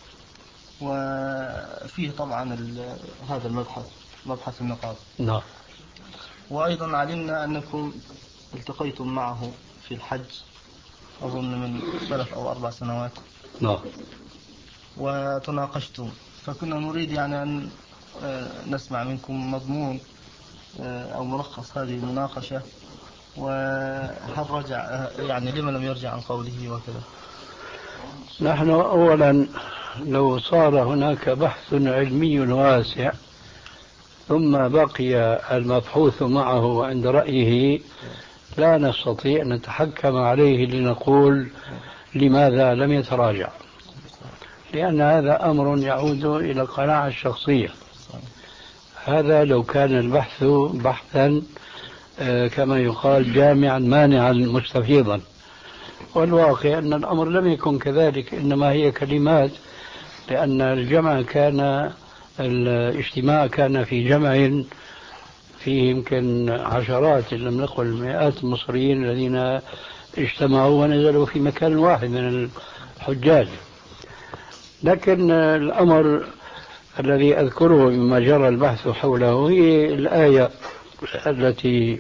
وفيه طبعا هذا المبحث، مبحث النقاب. نعم. وأيضا علمنا أنكم التقيتم معه في الحج أظن من ثلاث أو أربع سنوات. نعم. وتناقشتم، فكنا نريد يعني أن نسمع منكم مضمون أو ملخص هذه المناقشة، وهل رجع يعني لما لم يرجع عن قوله وكذا. نحن أولا لو صار هناك بحث علمي واسع ثم بقي المبحوث معه عند رأيه، لا نستطيع أن نتحكم عليه لنقول لماذا لم يتراجع، لأن هذا أمر يعود إلى القناعة الشخصية. هذا لو كان البحث بحثا كما يقال جامعا مانعا مستفيضا، والواقع أن الأمر لم يكن كذلك، إنما هي كلمات، لأن الجمع كان الاجتماع كان في جمع فيه يمكن عشرات إن لم نقل مئات المصريين الذين اجتمعوا ونزلوا في مكان واحد من الحجاج. لكن الأمر الذي أذكره مما جرى البحث حوله هي الآية التي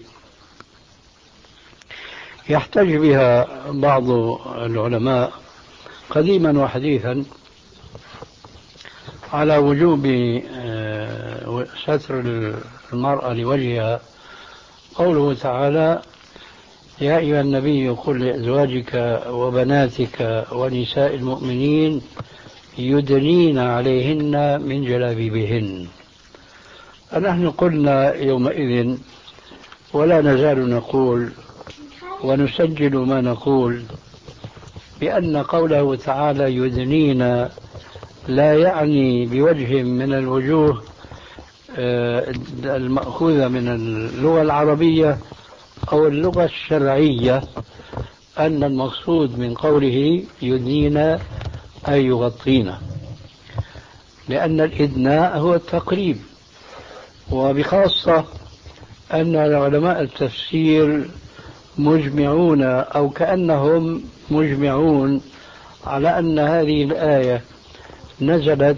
يحتج بها بعض العلماء قديما وحديثا على وجوب ستر المرأة لوجهها. قوله تعالى: يا أيها النبي قل لأزواجك وبناتك ونساء المؤمنين يدنين عليهن من جلابيبهن. فنحن قلنا يومئذ ولا نزال نقول ونسجل ما نقول بأن قوله تعالى يدنين لا يعني بوجه من الوجوه المأخوذة من اللغة العربية أو اللغة الشرعية أن المقصود من قوله يدنين أي يغطين، لأن الإدناء هو التقريب. وبخاصة أن علماء التفسير مجمعون أو كأنهم مجمعون على أن هذه الآية نزلت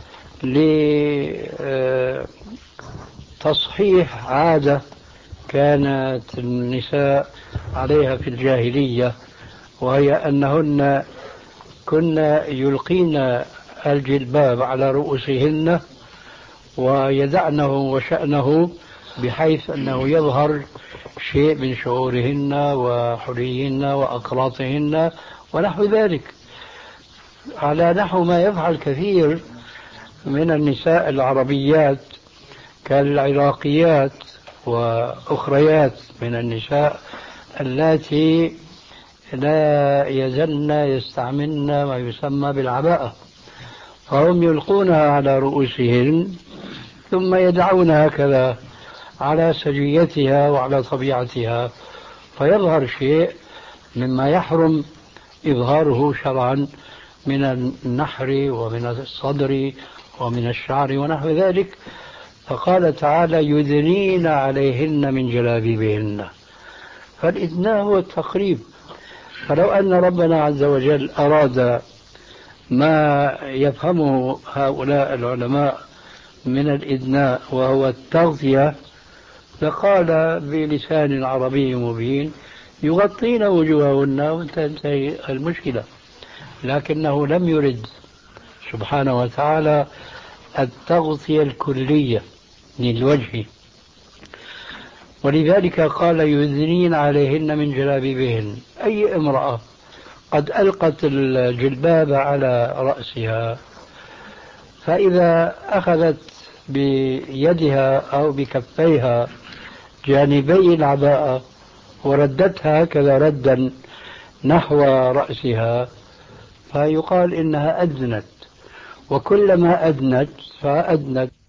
لتصحيح عادة كانت النساء عليها في الجاهلية، وهي أنهن كنا يلقين الجلباب على رؤوسهن ويدعنه وشأنه بحيث أنه يظهر شيء من شعورهن وحليهن وأقراطهن ونحو ذلك، على نحو ما يفعل كثير من النساء العربيات كالعراقيات وأخريات من النساء التي لا يزلن يستعملن ما يسمى بالعباءة، فهم يلقونها على رؤوسهن ثم يدعون هكذا على سجيتها وعلى طبيعتها، فيظهر شيء مما يحرم إظهاره شرعا من النحر ومن الصدر ومن الشعر ونحو ذلك. فقال تعالى يدنين عليهن من جلابيبهن، فالإدناء هو التقريب. فلو أن ربنا عز وجل أراد ما يفهمه هؤلاء العلماء من الإدناء وهو التغطية لقال بلسان عربي مبين يغطين وجوههن وتنتهي المشكلة، لكنه لم يرد سبحانه وتعالى التغطية الكلية للوجه، ولذلك قال يدنين عليهن من جلابيبهن. أي امرأة قد ألقت الجلباب على رأسها، فإذا أخذت بيدها أو بكفيها جانبي العباءة وردتها هكذا ردا نحو رأسها، فيقال إنها أدنت، وكلما أدنت فأدنت